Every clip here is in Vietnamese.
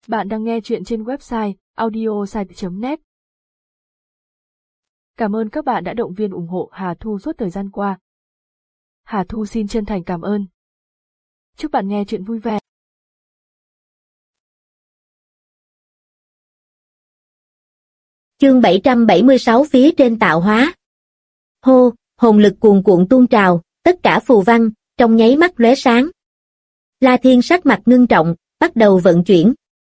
Bạn đang nghe chuyện trên website audiosite.net. Cảm ơn các bạn đã động viên ủng hộ Hà Thu suốt thời gian qua. Hà Thu xin chân thành cảm ơn. Chúc bạn nghe chuyện vui vẻ. Chương 776 phía trên tạo hóa. Hô, hồn lực cuồn cuộn tuôn trào, tất cả phù văn, trong nháy mắt lóe sáng. La Thiên sắc mặt ngưng trọng, bắt đầu vận chuyển.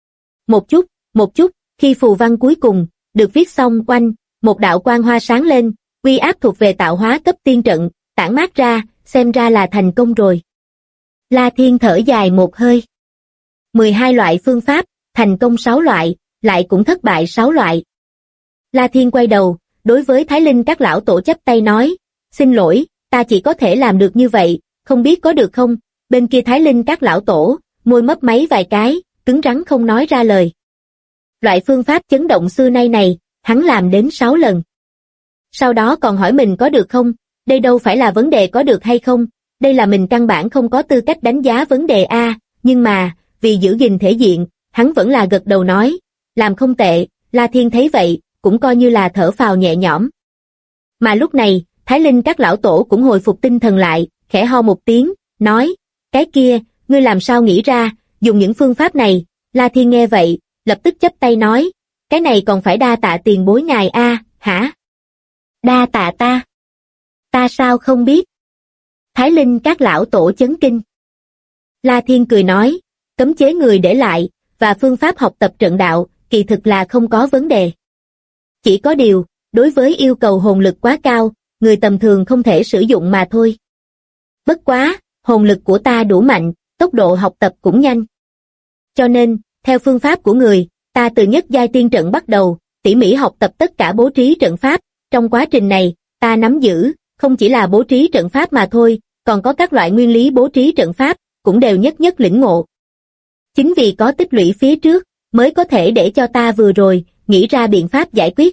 Một chút, khi phù văn cuối cùng, được viết xong quanh, một đạo quang hoa sáng lên, uy áp thuộc về tạo hóa cấp tiên trận, tản mát ra, xem ra là thành công rồi. La Thiên thở dài một hơi. 12 loại phương pháp, thành công 6 loại, lại cũng thất bại 6 loại. La Thiên quay đầu, đối với Thái Linh các lão tổ chắp tay nói, xin lỗi, ta chỉ có thể làm được như vậy, không biết có được không? Bên kia Thái Linh các lão tổ, môi mấp máy vài cái, cứng rắn không nói ra lời. Loại phương pháp chấn động xưa nay này, hắn làm đến 6 lần. Sau đó còn hỏi mình có được không? Đây đâu phải là vấn đề có được hay không, đây là mình căn bản không có tư cách đánh giá vấn đề a. Nhưng mà, vì giữ gìn thể diện, hắn vẫn là gật đầu nói, làm không tệ. La Thiên thấy vậy, cũng coi như là thở phào nhẹ nhõm. Mà lúc này, Thái Linh các lão tổ cũng hồi phục tinh thần lại, khẽ ho một tiếng, nói, cái kia, ngươi làm sao nghĩ ra, dùng những phương pháp này? La Thiên nghe vậy, lập tức chắp tay nói, cái này còn phải đa tạ tiền bối ngài a. Hả? Đa tạ ta? Ta sao không biết? Thái Linh các lão tổ chấn kinh. La Thiên cười nói, cấm chế người để lại, và phương pháp học tập trận đạo, kỳ thực là không có vấn đề. Chỉ có điều, đối với yêu cầu hồn lực quá cao, người tầm thường không thể sử dụng mà thôi. Bất quá, hồn lực của ta đủ mạnh, tốc độ học tập cũng nhanh. Cho nên, theo phương pháp của người, ta từ nhất giai tiên trận bắt đầu, tỉ mỉ học tập tất cả bố trí trận pháp. Trong quá trình này, ta nắm giữ, không chỉ là bố trí trận pháp mà thôi, còn có các loại nguyên lý bố trí trận pháp, cũng đều nhất nhất lĩnh ngộ. Chính vì có tích lũy phía trước, mới có thể để cho ta vừa rồi, nghĩ ra biện pháp giải quyết.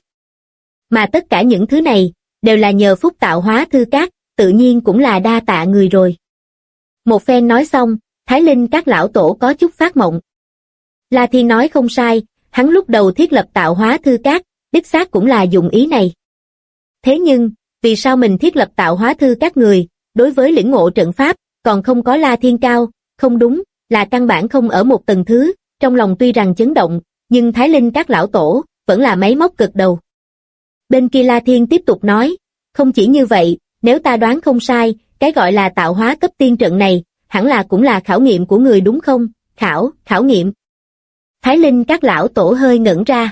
Mà tất cả những thứ này, đều là nhờ phúc tạo hóa thư cát, tự nhiên cũng là đa tạ người rồi. Một phen nói xong, Thái Linh các lão tổ có chút phát mộng. La Thiên nói không sai, hắn lúc đầu thiết lập tạo hóa thư cát, đích xác cũng là dùng ý này. Thế nhưng, vì sao mình thiết lập tạo hóa thư các người, đối với lĩnh ngộ trận pháp, còn không có La Thiên cao? Không đúng, là căn bản không ở một tầng thứ. Trong lòng tuy rằng chấn động, nhưng Thái Linh các lão tổ, vẫn là máy móc cực đầu. Bên kia La Thiên tiếp tục nói, không chỉ như vậy, nếu ta đoán không sai, cái gọi là tạo hóa cấp tiên trận này, hẳn là cũng là khảo nghiệm của người đúng không? Khảo nghiệm. Thái Linh các lão tổ hơi ngẩn ra.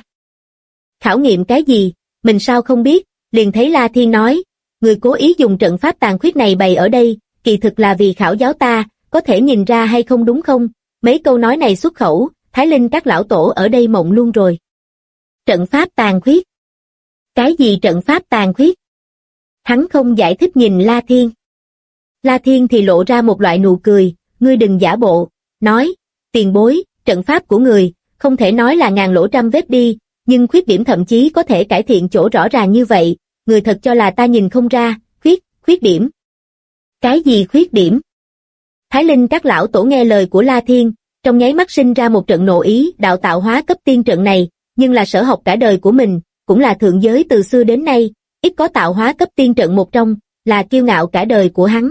Khảo nghiệm cái gì? Mình sao không biết? Liền thấy La Thiên nói, người cố ý dùng trận pháp tàn khuyết này bày ở đây, kỳ thực là vì khảo giáo ta, có thể nhìn ra hay không đúng không? Mấy câu nói này xuất khẩu, Thái Linh các lão tổ ở đây mộng luôn rồi. Trận pháp tàn khuyết? Cái gì trận pháp tàn khuyết? Hắn không giải thích nhìn La Thiên. La Thiên thì lộ ra một loại nụ cười, ngươi đừng giả bộ, nói, tiền bối, trận pháp của người, không thể nói là ngàn lỗ trăm vết đi, nhưng khuyết điểm thậm chí có thể cải thiện chỗ rõ ràng như vậy, người thật cho là ta nhìn không ra, khuyết điểm. Cái gì khuyết điểm? Thái Linh các lão tổ nghe lời của La Thiên, trong nháy mắt sinh ra một trận nộ ý. Đạo tạo hóa cấp tiên trận này, nhưng là sở học cả đời của mình, cũng là thượng giới từ xưa đến nay, ít có tạo hóa cấp tiên trận một trong, là kiêu ngạo cả đời của hắn.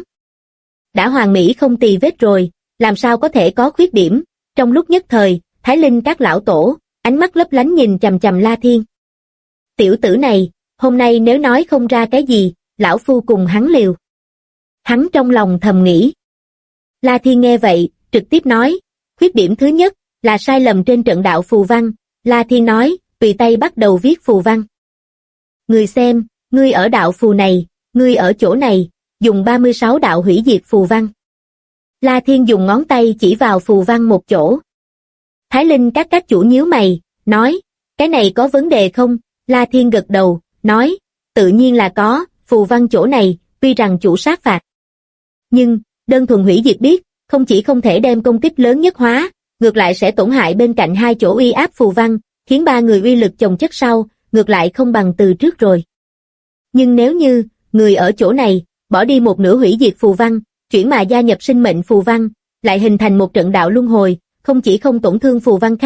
Đã hoàn mỹ không tì vết rồi, làm sao có thể có khuyết điểm? Trong lúc nhất thời, Thái Linh các lão tổ, ánh mắt lấp lánh nhìn chằm chằm La Thiên. Tiểu tử này, hôm nay nếu nói không ra cái gì, lão phu cùng hắn liều. Hắn trong lòng thầm nghĩ. La Thiên nghe vậy, trực tiếp nói, khuyết điểm thứ nhất, là sai lầm trên trận đạo phù văn. La Thiên nói, tùy tay bắt đầu viết phù văn. Người xem, ngươi ở đạo phù này, ngươi ở chỗ này, dùng 36 đạo hủy diệt phù văn. La Thiên dùng ngón tay chỉ vào phù văn một chỗ. Thái Linh các chủ nhíu mày, nói, cái này có vấn đề không? La Thiên gật đầu, nói, tự nhiên là có, phù văn chỗ này, tuy rằng chủ sát phạt. Nhưng, đơn thuần hủy diệt biết, không chỉ không thể đem công kích lớn nhất hóa, ngược lại sẽ tổn hại bên cạnh hai chỗ uy áp phù văn, khiến ba người uy lực chồng chất sau, ngược lại không bằng từ trước rồi. Nhưng nếu như, người ở chỗ này, bỏ đi một nửa hủy diệt phù văn, chuyển mà gia nhập sinh mệnh phù văn, lại hình thành một trận đạo luân hồi, không chỉ không tổn thương phù văn khác,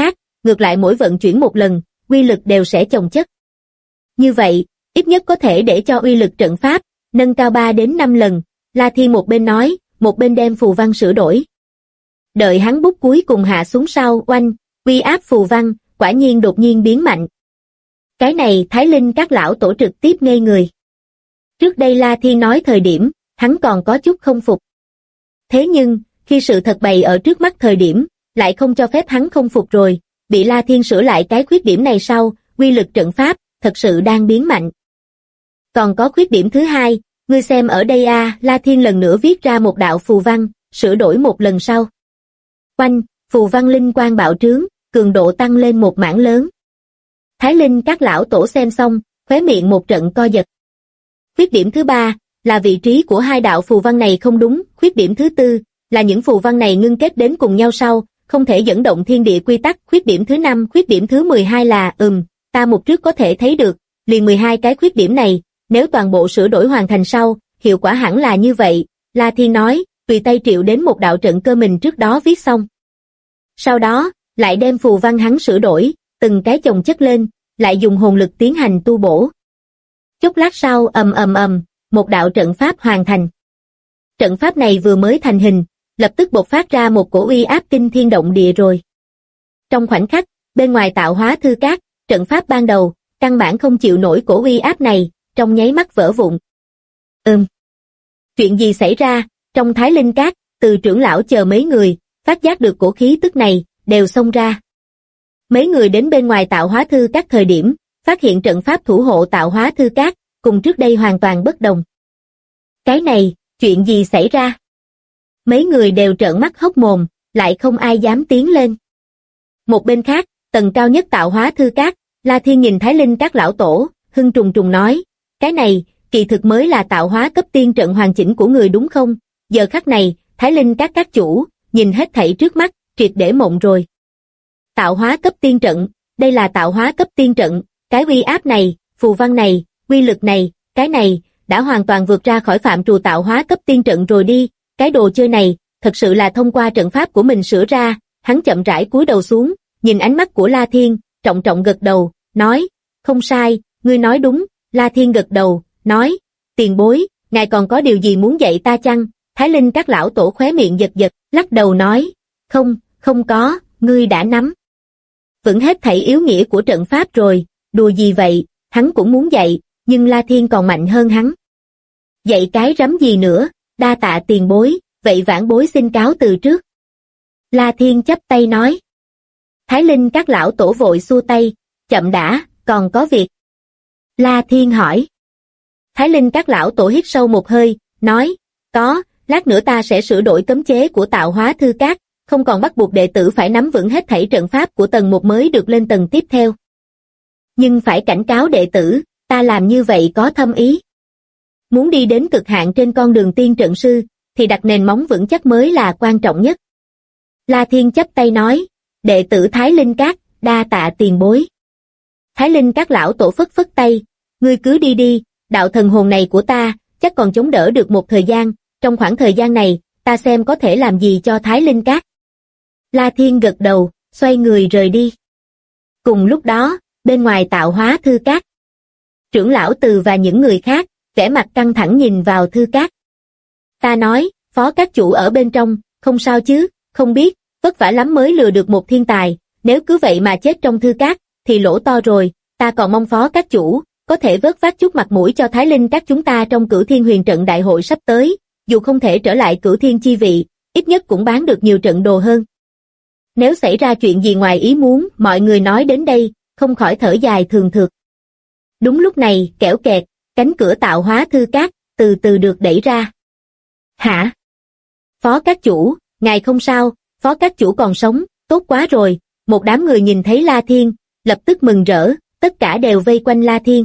ngược lại mỗi vận chuyển một lần, uy lực đều sẽ chồng chất. Như vậy, ít nhất có thể để cho uy lực trận pháp nâng cao 3 đến 5 lần, La Thiên một bên nói, một bên đem phù văn sửa đổi. Đợi hắn bút cuối cùng hạ xuống sau, oanh, uy áp phù văn, quả nhiên đột nhiên biến mạnh. Cái này Thái Linh các lão tổ trực tiếp ngây người. Trước đây La Thiên nói thời điểm, hắn còn có chút không phục. Thế nhưng, khi sự thật bày ở trước mắt thời điểm, lại không cho phép hắn không phục rồi, bị La Thiên sửa lại cái khuyết điểm này sau, uy lực trận pháp, thật sự đang biến mạnh. Còn có khuyết điểm thứ hai, ngươi xem ở đây a, La Thiên lần nữa viết ra một đạo phù văn, sửa đổi một lần sau. Oanh, phù văn linh quang bạo trướng, cường độ tăng lên một mảng lớn. Thái Linh các lão tổ xem xong, khóe miệng một trận co giật. Khuyết điểm thứ ba, là vị trí của hai đạo phù văn này không đúng, khuyết điểm thứ tư, là những phù văn này ngưng kết đến cùng nhau sau, không thể dẫn động thiên địa quy tắc, khuyết điểm thứ 5, khuyết điểm thứ 12 là, ta một trước có thể thấy được, liền 12 cái khuyết điểm này, nếu toàn bộ sửa đổi hoàn thành sau, hiệu quả hẳn là như vậy, La Thiên nói, tùy tay triệu đến một đạo trận cơ mình trước đó viết xong. Sau đó, lại đem phù văn hắn sửa đổi, từng cái chồng chất lên, lại dùng hồn lực tiến hành tu bổ. Chốc lát sau một đạo trận pháp hoàn thành. Trận pháp này vừa mới thành hình, lập tức bộc phát ra một cổ uy áp kinh thiên động địa rồi. Trong khoảnh khắc, bên ngoài Tạo Hóa Thư Các, trận pháp ban đầu, căn bản không chịu nổi cổ uy áp này, trong nháy mắt vỡ vụn. Chuyện gì xảy ra? Trong Thái Linh Các, từ trưởng lão chờ mấy người, phát giác được cổ khí tức này, đều xông ra. Mấy người đến bên ngoài Tạo Hóa Thư Các thời điểm, phát hiện trận pháp thủ hộ Tạo Hóa Thư Các, cùng trước đây hoàn toàn bất đồng. Cái này, chuyện gì xảy ra? Mấy người đều trợn mắt hốc mồm, lại không ai dám tiến lên. Một bên khác, tầng cao nhất Tạo Hóa Thư Các, La Thiên nhìn Thái Linh các lão tổ, hưng trùng trùng nói, cái này, kỳ thực mới là tạo hóa cấp tiên trận hoàn chỉnh của người đúng không? Giờ khắc này, Thái Linh các chủ, nhìn hết thảy trước mắt, triệt để mộng rồi. Tạo hóa cấp tiên trận, đây là tạo hóa cấp tiên trận, cái uy áp này, phù văn này, uy lực này, cái này, đã hoàn toàn vượt ra khỏi phạm trù tạo hóa cấp tiên trận rồi đi, cái đồ chơi này, thật sự là thông qua trận pháp của mình sửa ra, hắn chậm rãi cúi đầu xuống, nhìn ánh mắt của La Thiên, trọng trọng gật đầu, nói, không sai, ngươi nói đúng, La Thiên gật đầu, nói, tiền bối, ngài còn có điều gì muốn dạy ta chăng? Thái Linh các lão tổ khóe miệng giật giật, lắc đầu nói, không có, ngươi đã nắm vững hết thảy yếu nghĩa của trận pháp rồi, đùa gì vậy, hắn cũng muốn dạy, nhưng La Thiên còn mạnh hơn hắn. Dạy cái rắm gì nữa, đa tạ tiền bối, vậy vãn bối xin cáo từ trước. La Thiên chắp tay nói. Thái Linh các lão tổ vội xua tay, chậm đã, còn có việc. La Thiên hỏi. Thái Linh các lão tổ hít sâu một hơi, nói, có, lát nữa ta sẽ sửa đổi cấm chế của Tạo Hóa Thư Các, không còn bắt buộc đệ tử phải nắm vững hết thảy trận pháp của tầng 1 mới được lên tầng tiếp theo. Nhưng phải cảnh cáo đệ tử, ta làm như vậy có thâm ý. Muốn đi đến cực hạn trên con đường tiên trận sư, thì đặt nền móng vững chắc mới là quan trọng nhất. La Thiên chắp tay nói, đệ tử Thái Linh Các, đa tạ tiền bối. Thái Linh các lão tổ phất phất tay, ngươi cứ đi đi, đạo thần hồn này của ta, chắc còn chống đỡ được một thời gian, trong khoảng thời gian này, ta xem có thể làm gì cho Thái Linh Các. La Thiên gật đầu, xoay người rời đi. Cùng lúc đó, bên ngoài Tạo Hóa Thư Các, trưởng lão Từ và những người khác, vẻ mặt căng thẳng nhìn vào thư các. Ta nói, phó các chủ ở bên trong, không sao chứ, không biết, vất vả lắm mới lừa được một thiên tài, nếu cứ vậy mà chết trong thư các, thì lỗ to rồi, ta còn mong phó các chủ, có thể vớt vát chút mặt mũi cho Thái Linh các chúng ta trong Cửu Thiên Huyền trận đại hội sắp tới, dù không thể trở lại Cửu Thiên chi vị, ít nhất cũng bán được nhiều trận đồ hơn. Nếu xảy ra chuyện gì ngoài ý muốn, mọi người nói đến đây, không khỏi thở dài thường thượt. Đúng lúc này, kẽo kẹt, cánh cửa Tạo Hóa Thư Các, từ từ được đẩy ra. Hả? Phó các chủ, ngài không sao, phó các chủ còn sống, tốt quá rồi, một đám người nhìn thấy La Thiên, lập tức mừng rỡ, tất cả đều vây quanh La Thiên.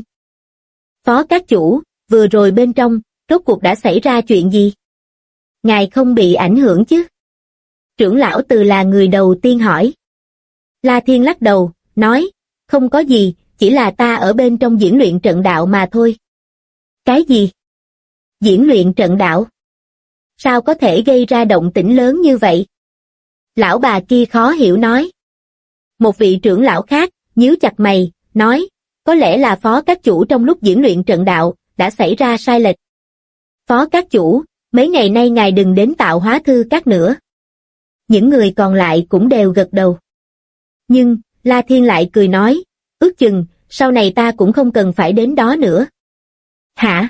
Phó các chủ, vừa rồi bên trong, rốt cuộc đã xảy ra chuyện gì? Ngài không bị ảnh hưởng chứ? Trưởng lão Từ là người đầu tiên hỏi. La Thiên lắc đầu, nói, không có gì, chỉ là ta ở bên trong diễn luyện trận đạo mà thôi. Cái gì? Diễn luyện trận đạo? Sao có thể gây ra động tĩnh lớn như vậy? Lão bà kia khó hiểu nói. Một vị trưởng lão khác, nhíu chặt mày, nói, có lẽ là phó các chủ trong lúc diễn luyện trận đạo, đã xảy ra sai lệch. Phó các chủ, mấy ngày nay ngài đừng đến Tạo Hóa Thư Các nữa. Những người còn lại cũng đều gật đầu. Nhưng, La Thiên lại cười nói, ước chừng, sau này ta cũng không cần phải đến đó nữa. Hả?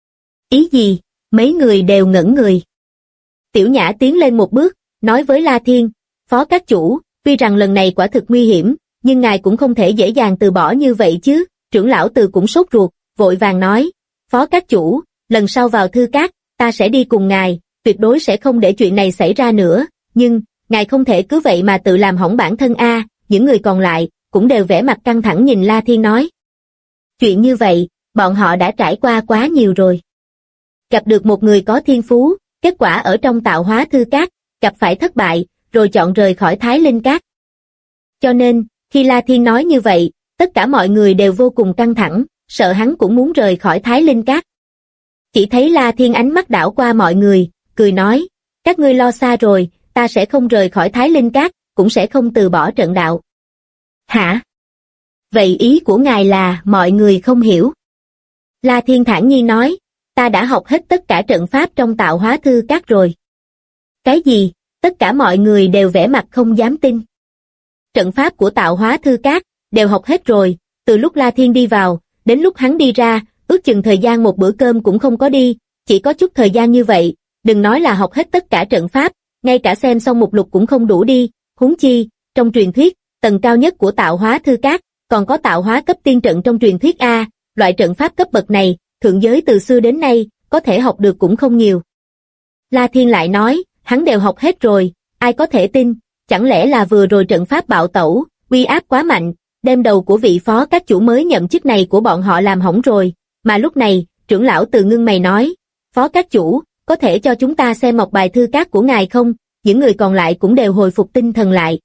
Ý gì? Mấy người đều ngẩn người. Tiểu Nhã tiến lên một bước, nói với La Thiên, phó các chủ, tuy rằng lần này quả thực nguy hiểm, nhưng ngài cũng không thể dễ dàng từ bỏ như vậy chứ. Trưởng lão Từ cũng sốt ruột, vội vàng nói, phó các chủ, lần sau vào thư các, ta sẽ đi cùng ngài, tuyệt đối sẽ không để chuyện này xảy ra nữa, nhưng, ngài không thể cứ vậy mà tự làm hỏng bản thân a. Những người còn lại, cũng đều vẻ mặt căng thẳng nhìn La Thiên nói. Chuyện như vậy, bọn họ đã trải qua quá nhiều rồi. Gặp được một người có thiên phú, kết quả ở trong Tạo Hóa Thư Các, gặp phải thất bại, rồi chọn rời khỏi Thái Linh Các. Cho nên, khi La Thiên nói như vậy, tất cả mọi người đều vô cùng căng thẳng, sợ hắn cũng muốn rời khỏi Thái Linh Các. Chỉ thấy La Thiên ánh mắt đảo qua mọi người, cười nói, các ngươi lo xa rồi, ta sẽ không rời khỏi Thái Linh Các, cũng sẽ không từ bỏ trận đạo. Hả? Vậy ý của ngài là mọi người không hiểu. La Thiên thản nhiên nói, ta đã học hết tất cả trận pháp trong Tạo Hóa Thư Các rồi. Cái gì? Tất cả mọi người đều vẻ mặt không dám tin. Trận pháp của Tạo Hóa Thư Các, đều học hết rồi, từ lúc La Thiên đi vào, đến lúc hắn đi ra, ước chừng thời gian một bữa cơm cũng không có đi, chỉ có chút thời gian như vậy, đừng nói là học hết tất cả trận pháp, ngay cả xem xong một lục cũng không đủ đi, huống chi, trong truyền thuyết, tầng cao nhất của Tạo Hóa Thư Các, còn có tạo hóa cấp tiên trận trong truyền thuyết A, loại trận pháp cấp bậc này, thượng giới từ xưa đến nay, có thể học được cũng không nhiều. La Thiên lại nói, hắn đều học hết rồi, ai có thể tin, chẳng lẽ là vừa rồi trận pháp bạo tẩu, uy áp quá mạnh, đem đầu của vị phó các chủ mới nhậm chức này của bọn họ làm hỏng rồi, mà lúc này, trưởng lão Từ ngưng mày nói, phó các chủ, có thể cho chúng ta xem ngọc bài thư các của ngài không? Những người còn lại cũng đều hồi phục tinh thần lại.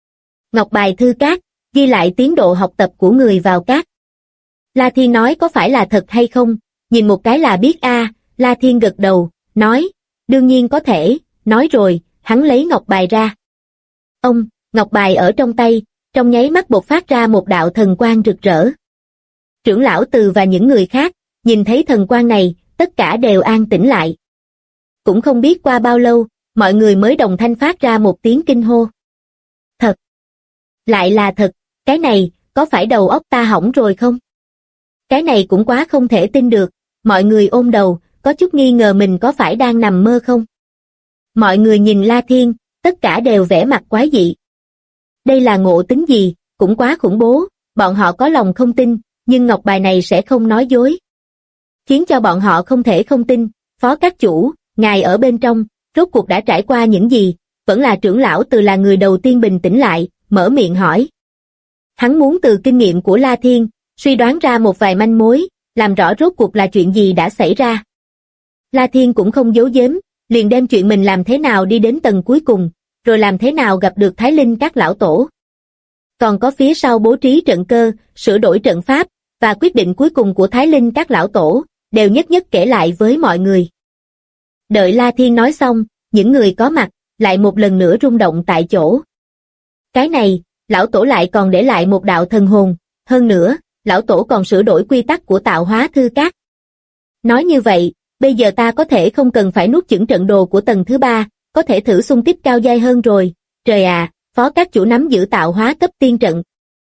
Ngọc bài thư các, ghi lại tiến độ học tập của người vào các. La Thiên nói có phải là thật hay không, nhìn một cái là biết a. La Thiên gật đầu, nói, đương nhiên có thể, nói rồi, hắn lấy ngọc bài ra. Ngọc bài ở trong tay, trong nháy mắt bộc phát ra một đạo thần quang rực rỡ. Trưởng lão Từ và những người khác, nhìn thấy thần quang này, tất cả đều an tĩnh lại. Cũng không biết qua bao lâu, mọi người mới đồng thanh phát ra một tiếng kinh hô. Thật! Lại là thật, cái này, có phải đầu óc ta hỏng rồi không? Cái này cũng quá không thể tin được, mọi người ôm đầu, có chút nghi ngờ mình có phải đang nằm mơ không? Mọi người nhìn La Thiên, tất cả đều vẻ mặt quái dị. Đây là ngộ tính gì, cũng quá khủng bố, bọn họ có lòng không tin, nhưng ngọc bài này sẽ không nói dối. Khiến cho bọn họ không thể không tin, phó các chủ, ngài ở bên trong, rốt cuộc đã trải qua những gì, vẫn là trưởng lão Từ là người đầu tiên bình tĩnh lại, mở miệng hỏi. Hắn muốn từ kinh nghiệm của La Thiên, suy đoán ra một vài manh mối, làm rõ rốt cuộc là chuyện gì đã xảy ra. La Thiên cũng không giấu giếm, liền đem chuyện mình làm thế nào đi đến tầng cuối cùng, rồi làm thế nào gặp được Thái Linh các lão tổ. Còn có phía sau bố trí trận cơ, sửa đổi trận pháp, và quyết định cuối cùng của Thái Linh các lão tổ, đều nhất nhất kể lại với mọi người. Đợi La Thiên nói xong, những người có mặt, lại một lần nữa rung động tại chỗ. Cái này, lão tổ lại còn để lại một đạo thần hồn, hơn nữa, lão tổ còn sửa đổi quy tắc của Tạo Hóa Thư Các. Nói như vậy, bây giờ ta có thể không cần phải nuốt chửng trận đồ của tầng thứ 3, có thể thử xung kích cao giai hơn rồi. Trời à, phó các chủ nắm giữ tạo hóa cấp tiên trận.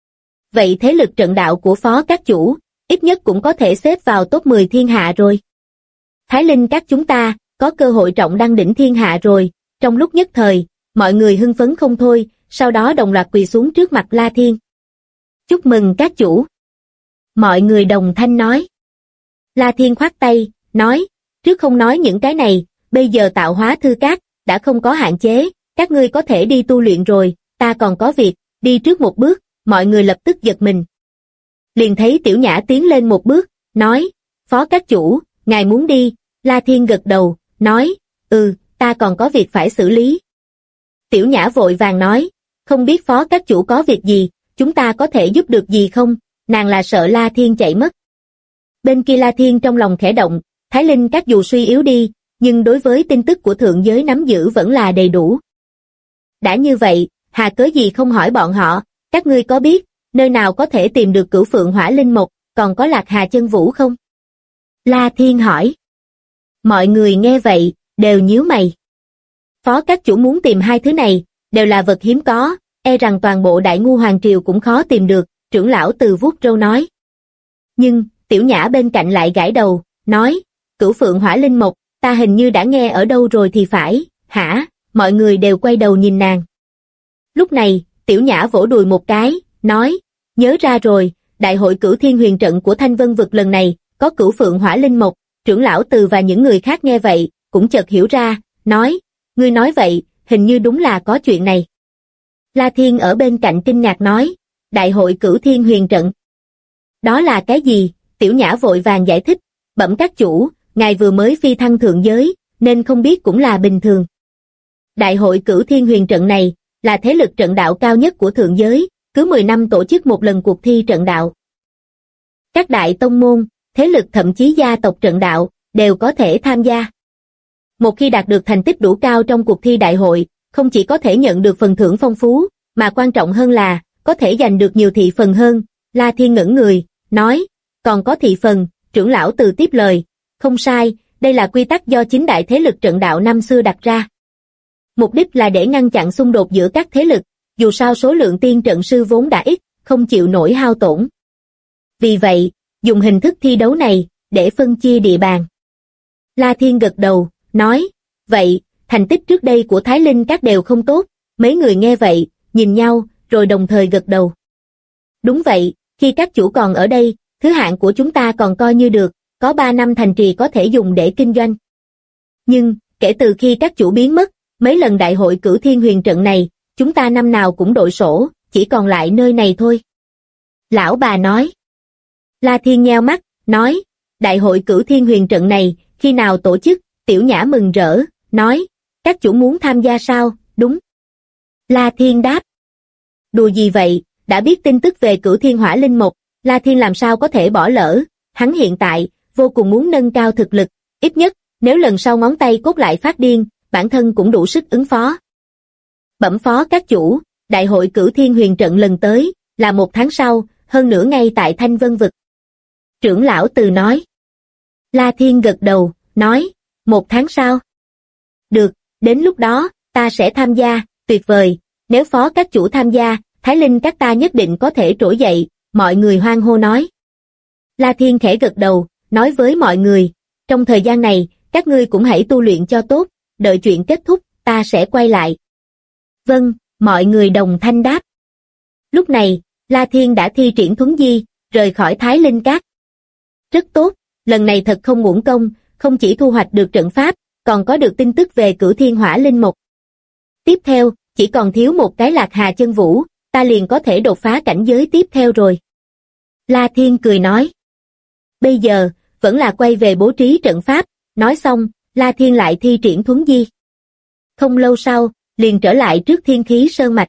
Vậy thế lực trận đạo của phó các chủ, ít nhất cũng có thể xếp vào top 10 thiên hạ rồi. Thái Linh các chúng ta, có cơ hội trọng đăng đỉnh thiên hạ rồi. Trong lúc nhất thời, mọi người hưng phấn không thôi, sau đó đồng loạt quỳ xuống trước mặt La Thiên. Chúc mừng các chủ. Mọi người đồng thanh nói. La Thiên khoát tay, nói, trước không nói những cái này, bây giờ Tạo Hóa Thư Các đã không có hạn chế, các ngươi có thể đi tu luyện rồi, ta còn có việc, đi trước một bước. Mọi người lập tức giật mình. Liền thấy Tiểu Nhã tiến lên một bước, nói, phó các chủ, ngài muốn đi. La Thiên gật đầu, nói, ta còn có việc phải xử lý. Tiểu Nhã vội vàng nói, không biết phó các chủ có việc gì, chúng ta có thể giúp được gì không? Nàng là sợ La Thiên chạy mất. Bên kia La Thiên trong lòng khẽ động, Thái Linh các dù suy yếu đi, nhưng đối với tin tức của thượng giới nắm giữ vẫn là đầy đủ. Đã như vậy, hà cớ gì không hỏi bọn họ, các ngươi có biết, nơi nào có thể tìm được Cửu Phượng Hỏa Linh Mộc, còn có Lạc Hà Chân Vũ không? La Thiên hỏi. Mọi người nghe vậy, đều nhíu mày. Phó các chủ muốn tìm hai thứ này, đều là vật hiếm có, e rằng toàn bộ Đại Ngu Hoàng Triều cũng khó tìm được, trưởng lão Từ vuốt râu nói. Nhưng, Tiểu Nhã bên cạnh lại gãi đầu, nói, Cửu Phượng Hỏa Linh Mộc, ta hình như đã nghe ở đâu rồi thì phải, hả? Mọi người đều quay đầu nhìn nàng. Lúc này, Tiểu Nhã vỗ đùi một cái, nói, nhớ ra rồi, Đại hội Cửu Thiên Huyền Trận của Thanh Vân Vực lần này, có Cửu Phượng Hỏa Linh Mộc. Trưởng lão Từ và những người khác nghe vậy, cũng chợt hiểu ra, nói, ngươi nói vậy, hình như đúng là có chuyện này. La Thiên ở bên cạnh kinh ngạc nói, Đại hội Cửu Thiên Huyền Trận. Đó là cái gì? Tiểu Nhã vội vàng giải thích, bẩm các chủ, ngài vừa mới phi thăng thượng giới, nên không biết cũng là bình thường. Đại hội Cửu Thiên Huyền Trận này, là thế lực trận đạo cao nhất của thượng giới, cứ 10 năm tổ chức một lần cuộc thi trận đạo. Các đại tông môn, thế lực thậm chí gia tộc trận đạo, đều có thể tham gia. Một khi đạt được thành tích đủ cao trong cuộc thi đại hội, không chỉ có thể nhận được phần thưởng phong phú, mà quan trọng hơn là, có thể giành được nhiều thị phần hơn. La Thiên ngẩn người, nói, còn có thị phần, trưởng lão Từ tiếp lời, không sai, đây là quy tắc do chính đại thế lực trận đạo năm xưa đặt ra. Mục đích là để ngăn chặn xung đột giữa các thế lực, dù sao số lượng tiên trận sư vốn đã ít, không chịu nổi hao tổn. Vì vậy, dùng hình thức thi đấu này, để phân chia địa bàn. La Thiên gật đầu, nói, vậy, thành tích trước đây của Thái Linh các đều không tốt, mấy người nghe vậy, nhìn nhau, rồi đồng thời gật đầu. Đúng vậy, khi các chủ còn ở đây, thứ hạng của chúng ta còn coi như được, có 3 năm thành trì có thể dùng để kinh doanh. Nhưng, kể từ khi các chủ biến mất, mấy lần đại hội Cửu Thiên Huyền Trận này, chúng ta năm nào cũng đội sổ, chỉ còn lại nơi này thôi. Lão bà nói. La Thiên nheo mắt, nói, Đại hội Cửu Thiên Huyền Trận này, khi nào tổ chức? Tiểu Nhã mừng rỡ, nói, các chủ muốn tham gia sao? Đúng. La Thiên đáp. Đùa gì vậy, đã biết tin tức về Cửu Thiên Hỏa Linh Mộc, La Thiên làm sao có thể bỏ lỡ, hắn hiện tại, vô cùng muốn nâng cao thực lực, ít nhất, nếu lần sau ngón tay cốt lại phát điên, bản thân cũng đủ sức ứng phó. Bẩm phó các chủ, Đại hội Cửu Thiên Huyền Trận lần tới, là 1 tháng sau, hơn nữa ngay tại Thanh Vân Vực. Trưởng lão Từ nói. La Thiên gật đầu, nói, 1 tháng sau. Được, đến lúc đó, ta sẽ tham gia, tuyệt vời, nếu phó các chủ tham gia, Thái Linh các ta nhất định có thể trỗi dậy, mọi người hoan hô nói. La Thiên khẽ gật đầu, nói với mọi người, trong thời gian này, các ngươi cũng hãy tu luyện cho tốt, đợi chuyện kết thúc, ta sẽ quay lại. Vâng, mọi người đồng thanh đáp. Lúc này, La Thiên đã thi triển thuấn di, rời khỏi Thái Linh Các. Rất tốt, lần này thật không uổng công, không chỉ thu hoạch được trận pháp, còn có được tin tức về Cửu Thiên Hỏa Linh Mộc. Tiếp theo, chỉ còn thiếu một cái Lạc Hà Chân Vũ, ta liền có thể đột phá cảnh giới tiếp theo rồi. La Thiên cười nói. Bây giờ, vẫn là quay về bố trí trận pháp, nói xong, La Thiên lại thi triển thuấn di. Không lâu sau, liền trở lại trước Thiên Khí Sơn Mạch.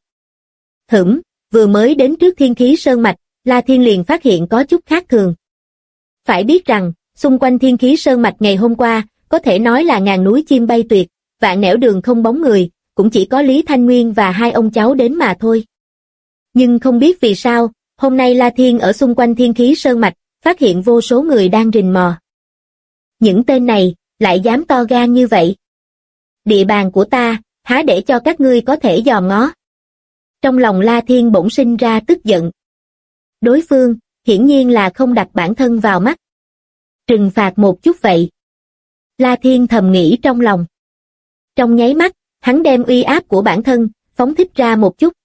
Vừa mới đến trước Thiên Khí Sơn Mạch, La Thiên liền phát hiện có chút khác thường. Phải biết rằng, xung quanh Thiên Khí Sơn Mạch ngày hôm qua, có thể nói là ngàn núi chim bay tuyệt, vạn nẻo đường không bóng người, cũng chỉ có Lý Thanh Nguyên và 2 ông cháu đến mà thôi. Nhưng không biết vì sao, hôm nay La Thiên ở xung quanh Thiên Khí Sơn Mạch, phát hiện vô số người đang rình mò. Những tên này, lại dám to gan như vậy. Địa bàn của ta, há để cho các ngươi có thể dòm ngó. Trong lòng La Thiên bỗng sinh ra tức giận. Đối phương, hiển nhiên là không đặt bản thân vào mắt. Trừng phạt một chút vậy. La Thiên thầm nghĩ trong lòng. Trong nháy mắt, hắn đem uy áp của bản thân, phóng thích ra một chút.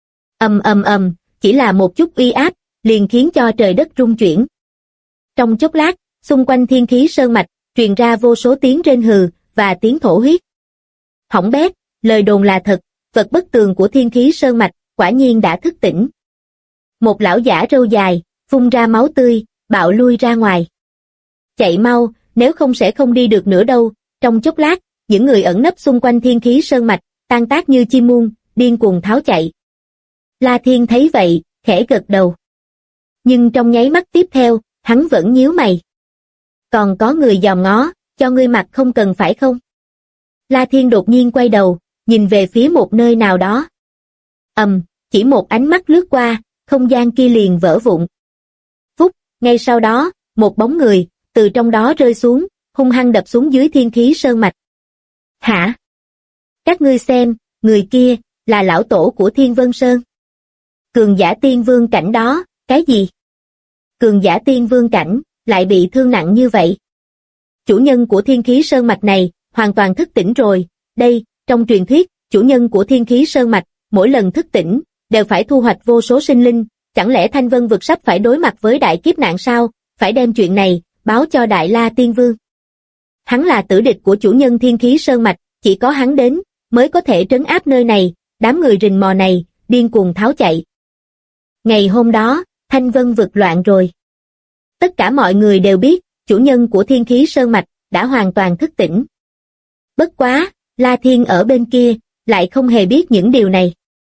Chỉ là một chút uy áp, liền khiến cho trời đất rung chuyển. Trong chốc lát, xung quanh Thiên Khí Sơn Mạch, truyền ra vô số tiếng rên hừ, và tiếng thổ huyết. Hỏng bét, lời đồn là thật, vật bất tường của Thiên Khí Sơn Mạch, quả nhiên đã thức tỉnh. Một lão giả râu dài, phun ra máu tươi, bạo lui ra ngoài. Chạy mau, nếu không sẽ không đi được nữa đâu. Trong chốc lát, những người ẩn nấp xung quanh Thiên Khí Sơn Mạch, tan tác như chim muông, điên cuồng tháo chạy. La Thiên thấy vậy, khẽ gật đầu. Nhưng trong nháy mắt tiếp theo, hắn vẫn nhíu mày. Còn có người dòm ngó, cho ngươi mặc không cần phải không? La Thiên đột nhiên quay đầu, nhìn về phía một nơi nào đó. chỉ một ánh mắt lướt qua, không gian kia liền vỡ vụn. Phút, ngay sau đó, một bóng người, từ trong đó rơi xuống, hung hăng đập xuống dưới Thiên Khí Sơn Mạch. Hả? Các ngươi xem, người kia, là lão tổ của Thiên Vân Sơn. Cường giả tiên vương cảnh đó, cái gì? Cường giả tiên vương cảnh, lại bị thương nặng như vậy. Chủ nhân của Thiên Khí Sơn Mạch này, hoàn toàn thức tỉnh rồi. Đây, trong truyền thuyết, chủ nhân của Thiên Khí Sơn Mạch, mỗi lần thức tỉnh, đều phải thu hoạch vô số sinh linh. Chẳng lẽ Thanh Vân vực sắp phải đối mặt với đại kiếp nạn sao? Phải đem chuyện này, báo cho Đại La Tiên Vương. Hắn là tử địch của chủ nhân Thiên Khí Sơn Mạch, chỉ có hắn đến, mới có thể trấn áp nơi này. Đám người rình mò này, điên cuồng tháo chạy. Ngày hôm đó, Thanh Vân vực loạn rồi. Tất cả mọi người đều biết, chủ nhân của Thiên Khí Sơn Mạch, đã hoàn toàn thức tỉnh. Bất quá, La Thiên ở bên kia, lại không hề biết những điều này.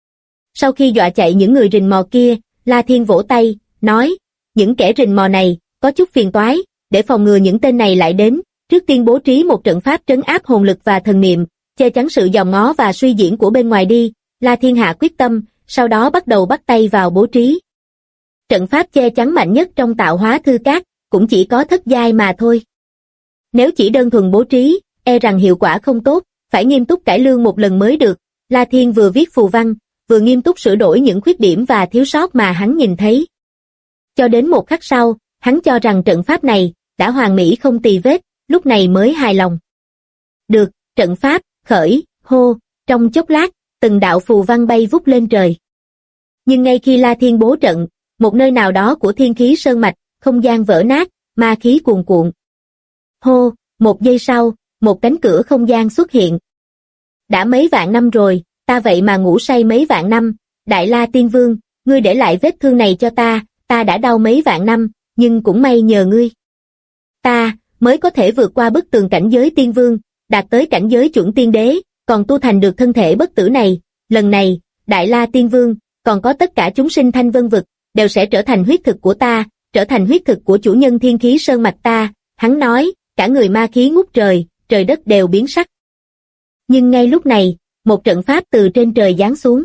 Sau khi dọa chạy những người rình mò kia, La Thiên vỗ tay, nói, những kẻ rình mò này, có chút phiền toái, để phòng ngừa những tên này lại đến, trước tiên bố trí một trận pháp trấn áp hồn lực và thần niệm, che chắn sự dòm ngó và suy diễn của bên ngoài đi. La Thiên hạ quyết tâm, sau đó bắt đầu bắt tay vào bố trí. Trận pháp che chắn mạnh nhất trong tạo hóa thư cát, cũng chỉ có thất giai mà thôi. Nếu chỉ đơn thuần bố trí, e rằng hiệu quả không tốt, phải nghiêm túc cải lương một lần mới được. La Thiên vừa viết phù văn, vừa nghiêm túc sửa đổi những khuyết điểm và thiếu sót mà hắn nhìn thấy. Cho đến một khắc sau, hắn cho rằng trận pháp này đã hoàn mỹ không tì vết, lúc này mới hài lòng. Được, trận pháp, khởi, hô, trong chốc lát, từng đạo phù văn bay vút lên trời. Nhưng ngay khi La Thiên bố trận, một nơi nào đó của Thiên Khí Sơn Mạch, không gian vỡ nát, ma khí cuồn cuộn. Hô, một giây sau, một cánh cửa không gian xuất hiện. Đã mấy vạn năm rồi, ta vậy mà ngủ say mấy vạn năm, Đại La Tiên Vương, ngươi để lại vết thương này cho ta đã đau mấy vạn năm, nhưng cũng may nhờ ngươi. Ta, mới có thể vượt qua bức tường cảnh giới tiên vương, đạt tới cảnh giới chuẩn tiên đế, còn tu thành được thân thể bất tử này. Lần này, Đại La Tiên Vương, còn có tất cả chúng sinh Thanh Vân vực, đều sẽ trở thành huyết thực của ta, trở thành huyết thực của chủ nhân Thiên Khí Sơn Mạch ta. Hắn nói, cả người ma khí ngút trời, trời đất đều biến sắc. Nhưng ngay lúc này, một trận pháp từ trên trời giáng xuống.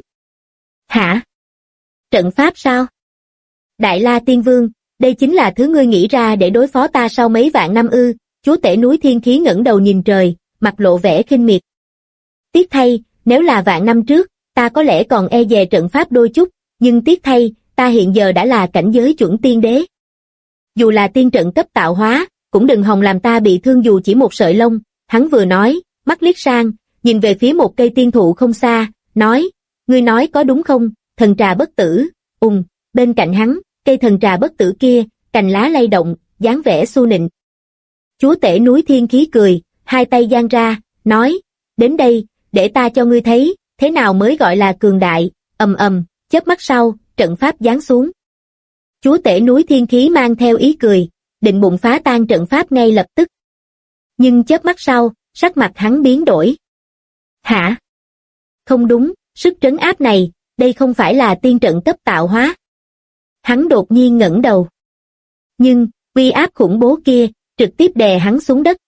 Hả? Trận pháp sao? Đại La Tiên Vương, đây chính là thứ ngươi nghĩ ra để đối phó ta sau mấy vạn năm ư? Chúa tể núi Thiên Khí ngẩng đầu nhìn trời, mặt lộ vẻ khinh miệt. Tiếc thay, nếu là vạn năm trước, ta có lẽ còn e dè trận pháp đôi chút, nhưng tiếc thay, ta hiện giờ đã là cảnh giới chuẩn tiên đế. Dù là tiên trận cấp tạo hóa, cũng đừng hòng làm ta bị thương dù chỉ một sợi lông. Hắn vừa nói, mắt liếc sang, nhìn về phía một cây tiên thụ không xa, nói, ngươi nói có đúng không, thần trà bất tử. Bên cạnh hắn, cây thần trà bất tử kia, cành lá lay động, dáng vẻ xu nịnh. Chúa tể núi Thiên Khí cười, hai tay giang ra, nói, đến đây, để ta cho ngươi thấy, thế nào mới gọi là cường đại. Chớp mắt sau, trận pháp giáng xuống. Chúa tể núi Thiên Khí mang theo ý cười, định bụng phá tan trận pháp ngay lập tức. Nhưng chớp mắt sau, sắc mặt hắn biến đổi. Hả? Không đúng, sức trấn áp này, đây không phải là tiên trận cấp tạo hóa. Hắn đột nhiên ngẩng đầu. Nhưng, uy áp khủng bố kia, trực tiếp đè hắn xuống đất.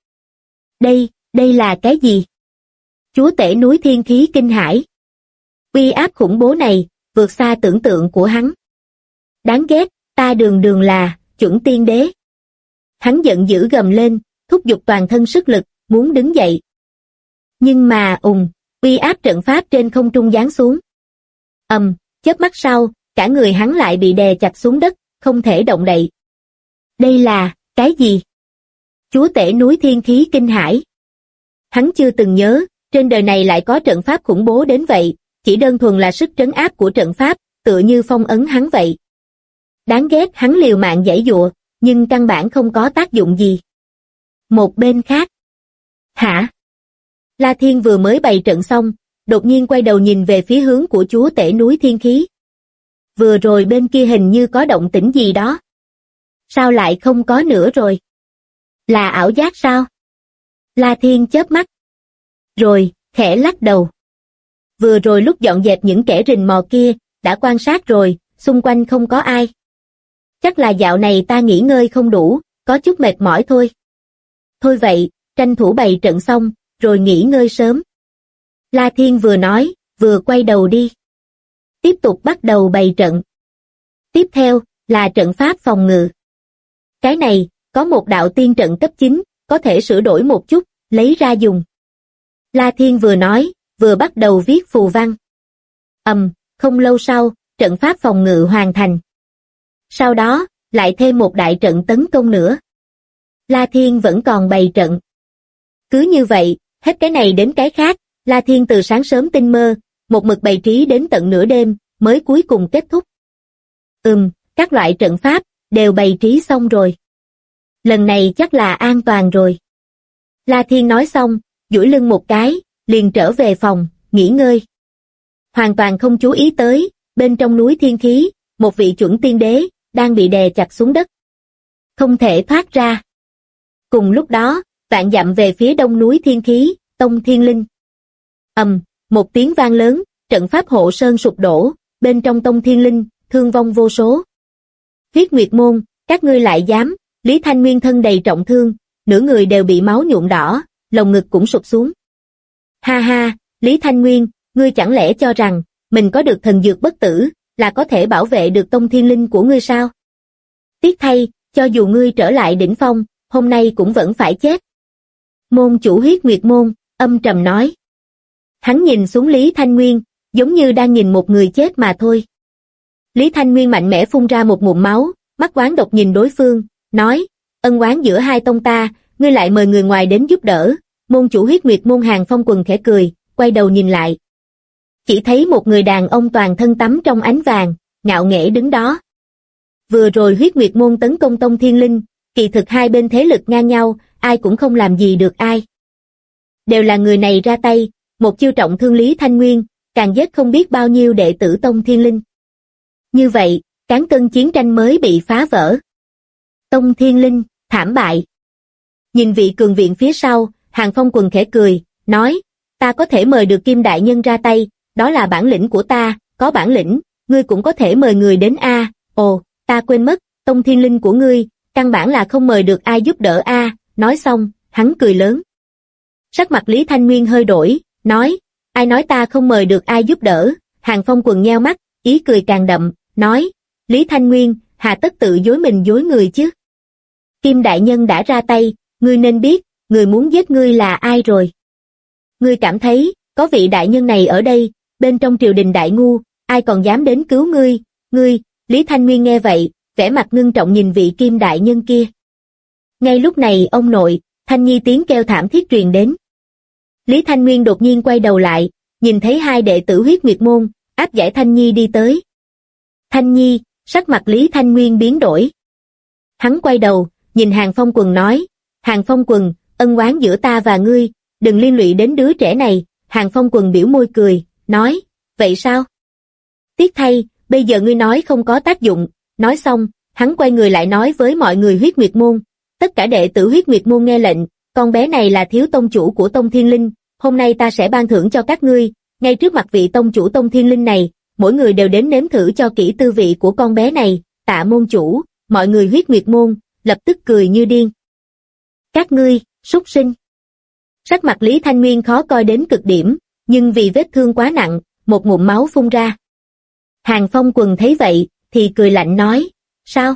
Đây là cái gì? Chúa tể núi Thiên Khí kinh hãi. Uy áp khủng bố này, vượt xa tưởng tượng của hắn. Đáng ghét, ta đường là chuẩn tiên đế. Hắn giận dữ gầm lên, thúc giục toàn thân sức lực, muốn đứng dậy. Nhưng mà uy áp trận pháp trên không trung giáng xuống. Chớp mắt sau, cả người hắn lại bị đè chặt xuống đất, không thể động đậy. Đây là, cái gì? Chúa tể núi Thiên Khí kinh hãi. Hắn chưa từng nhớ, trên đời này lại có trận pháp khủng bố đến vậy, chỉ đơn thuần là sức trấn áp của trận pháp, tựa như phong ấn hắn vậy. Đáng ghét, hắn liều mạng giãy giụa, nhưng căn bản không có tác dụng gì. Một bên khác. Hả? La Thiên vừa mới bày trận xong, đột nhiên quay đầu nhìn về phía hướng của chúa tể núi Thiên Khí. Vừa rồi bên kia hình như có động tĩnh gì đó. Sao lại không có nữa rồi? Là ảo giác sao? La Thiên chớp mắt. Rồi, khẽ lắc đầu. Vừa rồi lúc dọn dẹp những kẻ rình mò kia, đã quan sát rồi, xung quanh không có ai. Chắc là dạo này ta nghỉ ngơi không đủ, có chút mệt mỏi thôi. Thôi vậy, tranh thủ bày trận xong, rồi nghỉ ngơi sớm. La Thiên vừa nói, vừa quay đầu đi. tiếp tục bắt đầu bày trận. Tiếp theo, là trận pháp phòng ngự. Cái này, có một đạo tiên trận cấp 9, có thể sửa đổi một chút, lấy ra dùng. La Thiên vừa nói, vừa bắt đầu viết phù văn. Không lâu sau, trận pháp phòng ngự hoàn thành. Sau đó, lại thêm một đại trận tấn công nữa. La Thiên vẫn còn bày trận. Cứ như vậy, hết cái này đến cái khác, La Thiên từ sáng sớm tinh mơ, một mực bày trí đến tận nửa đêm, mới cuối cùng kết thúc. Các loại trận pháp, đều bày trí xong rồi. Lần này chắc là an toàn rồi. La Thiên nói xong, duỗi lưng một cái, liền trở về phòng, nghỉ ngơi. Hoàn toàn không chú ý tới, bên trong núi thiên khí, một vị chuẩn tiên đế, đang bị đè chặt xuống đất. Không thể thoát ra. Cùng lúc đó, vạn dặm về phía đông núi thiên khí, Tông Thiên Linh. Một tiếng vang lớn, trận pháp hộ sơn sụp đổ, bên trong Tông Thiên Linh, thương vong vô số. Huyết Nguyệt Môn, các ngươi lại dám, Lý Thanh Nguyên thân đầy trọng thương, nửa người đều bị máu nhuộm đỏ, lồng ngực cũng sụp xuống. Ha ha, Lý Thanh Nguyên, ngươi chẳng lẽ cho rằng, mình có được thần dược bất tử, là có thể bảo vệ được Tông Thiên Linh của ngươi sao? Tiếc thay, cho dù ngươi trở lại đỉnh phong, hôm nay cũng vẫn phải chết. Môn chủ Huyết Nguyệt Môn, âm trầm nói. Hắn nhìn xuống Lý Thanh Nguyên, giống như đang nhìn một người chết mà thôi. Lý Thanh Nguyên mạnh mẽ phun ra một ngụm máu, mắt oán độc nhìn đối phương, nói, ân oán giữa hai tông ta, ngươi lại mời người ngoài đến giúp đỡ. Môn chủ Huyết Nguyệt Môn Hàng Phong Quần khẽ cười, quay đầu nhìn lại. Chỉ thấy một người đàn ông toàn thân tắm trong ánh vàng, ngạo nghễ đứng đó. Vừa rồi Huyết Nguyệt Môn tấn công Tông Thiên Linh, kỳ thực hai bên thế lực ngang nhau, ai cũng không làm gì được ai. Đều là người này ra tay, một chiêu trọng thương Lý Thanh Nguyên, càng giết không biết bao nhiêu đệ tử Tông Thiên Linh. Như vậy, cán cân chiến tranh mới bị phá vỡ. Tông Thiên Linh, thảm bại. Nhìn vị cường viện phía sau, Hàng Phong Quần khẽ cười, nói, ta có thể mời được Kim Đại Nhân ra tay, đó là bản lĩnh của ta, có bản lĩnh, ngươi cũng có thể mời người đến a. Ồ, ta quên mất, Tông Thiên Linh của ngươi, căn bản là không mời được ai giúp đỡ a. Nói xong, hắn cười lớn. Sắc mặt Lý Thanh Nguyên hơi đổi, nói, ai nói ta không mời được ai giúp đỡ? Hàng Phong Quần nheo mắt, ý cười càng đậm, nói, Lý Thanh Nguyên, hà tất tự dối mình dối người chứ? Kim Đại Nhân đã ra tay, ngươi nên biết, người muốn giết ngươi là ai rồi. Ngươi cảm thấy, có vị đại nhân này ở đây, bên trong triều đình đại ngu, ai còn dám đến cứu ngươi, Lý Thanh Nguyên nghe vậy, vẻ mặt ngưng trọng nhìn vị Kim Đại Nhân kia. Ngay lúc này ông nội, Thanh Nhi tiếng kêu thảm thiết truyền đến. Lý Thanh Nguyên đột nhiên quay đầu lại, nhìn thấy hai đệ tử Huyết Nguyệt Môn, áp giải Thanh Nhi đi tới. Thanh Nhi, sắc mặt Lý Thanh Nguyên biến đổi. Hắn quay đầu, nhìn Hàng Phong Quần nói, Hàng Phong Quần, ân oán giữa ta và ngươi, đừng liên lụy đến đứa trẻ này. Hàng Phong Quần biểu môi cười, nói, vậy sao? Tiếc thay, bây giờ ngươi nói không có tác dụng. Nói xong, hắn quay người lại nói với mọi người Huyết Nguyệt Môn. Tất cả đệ tử Huyết Nguyệt Môn nghe lệnh, con bé này là thiếu tông chủ của Tông Thiên Linh, hôm nay ta sẽ ban thưởng cho các ngươi, ngay trước mặt vị tông chủ Tông Thiên Linh này, mỗi người đều đến nếm thử cho kỹ tư vị của con bé này. Tạ môn chủ, mọi người Huyết Nguyệt Môn, lập tức cười như điên. Các ngươi, súc sinh. Sắc mặt Lý Thanh Nguyên khó coi đến cực điểm, nhưng vì vết thương quá nặng, một ngụm máu phun ra. Hàng Phong Quần thấy vậy, thì cười lạnh nói, sao?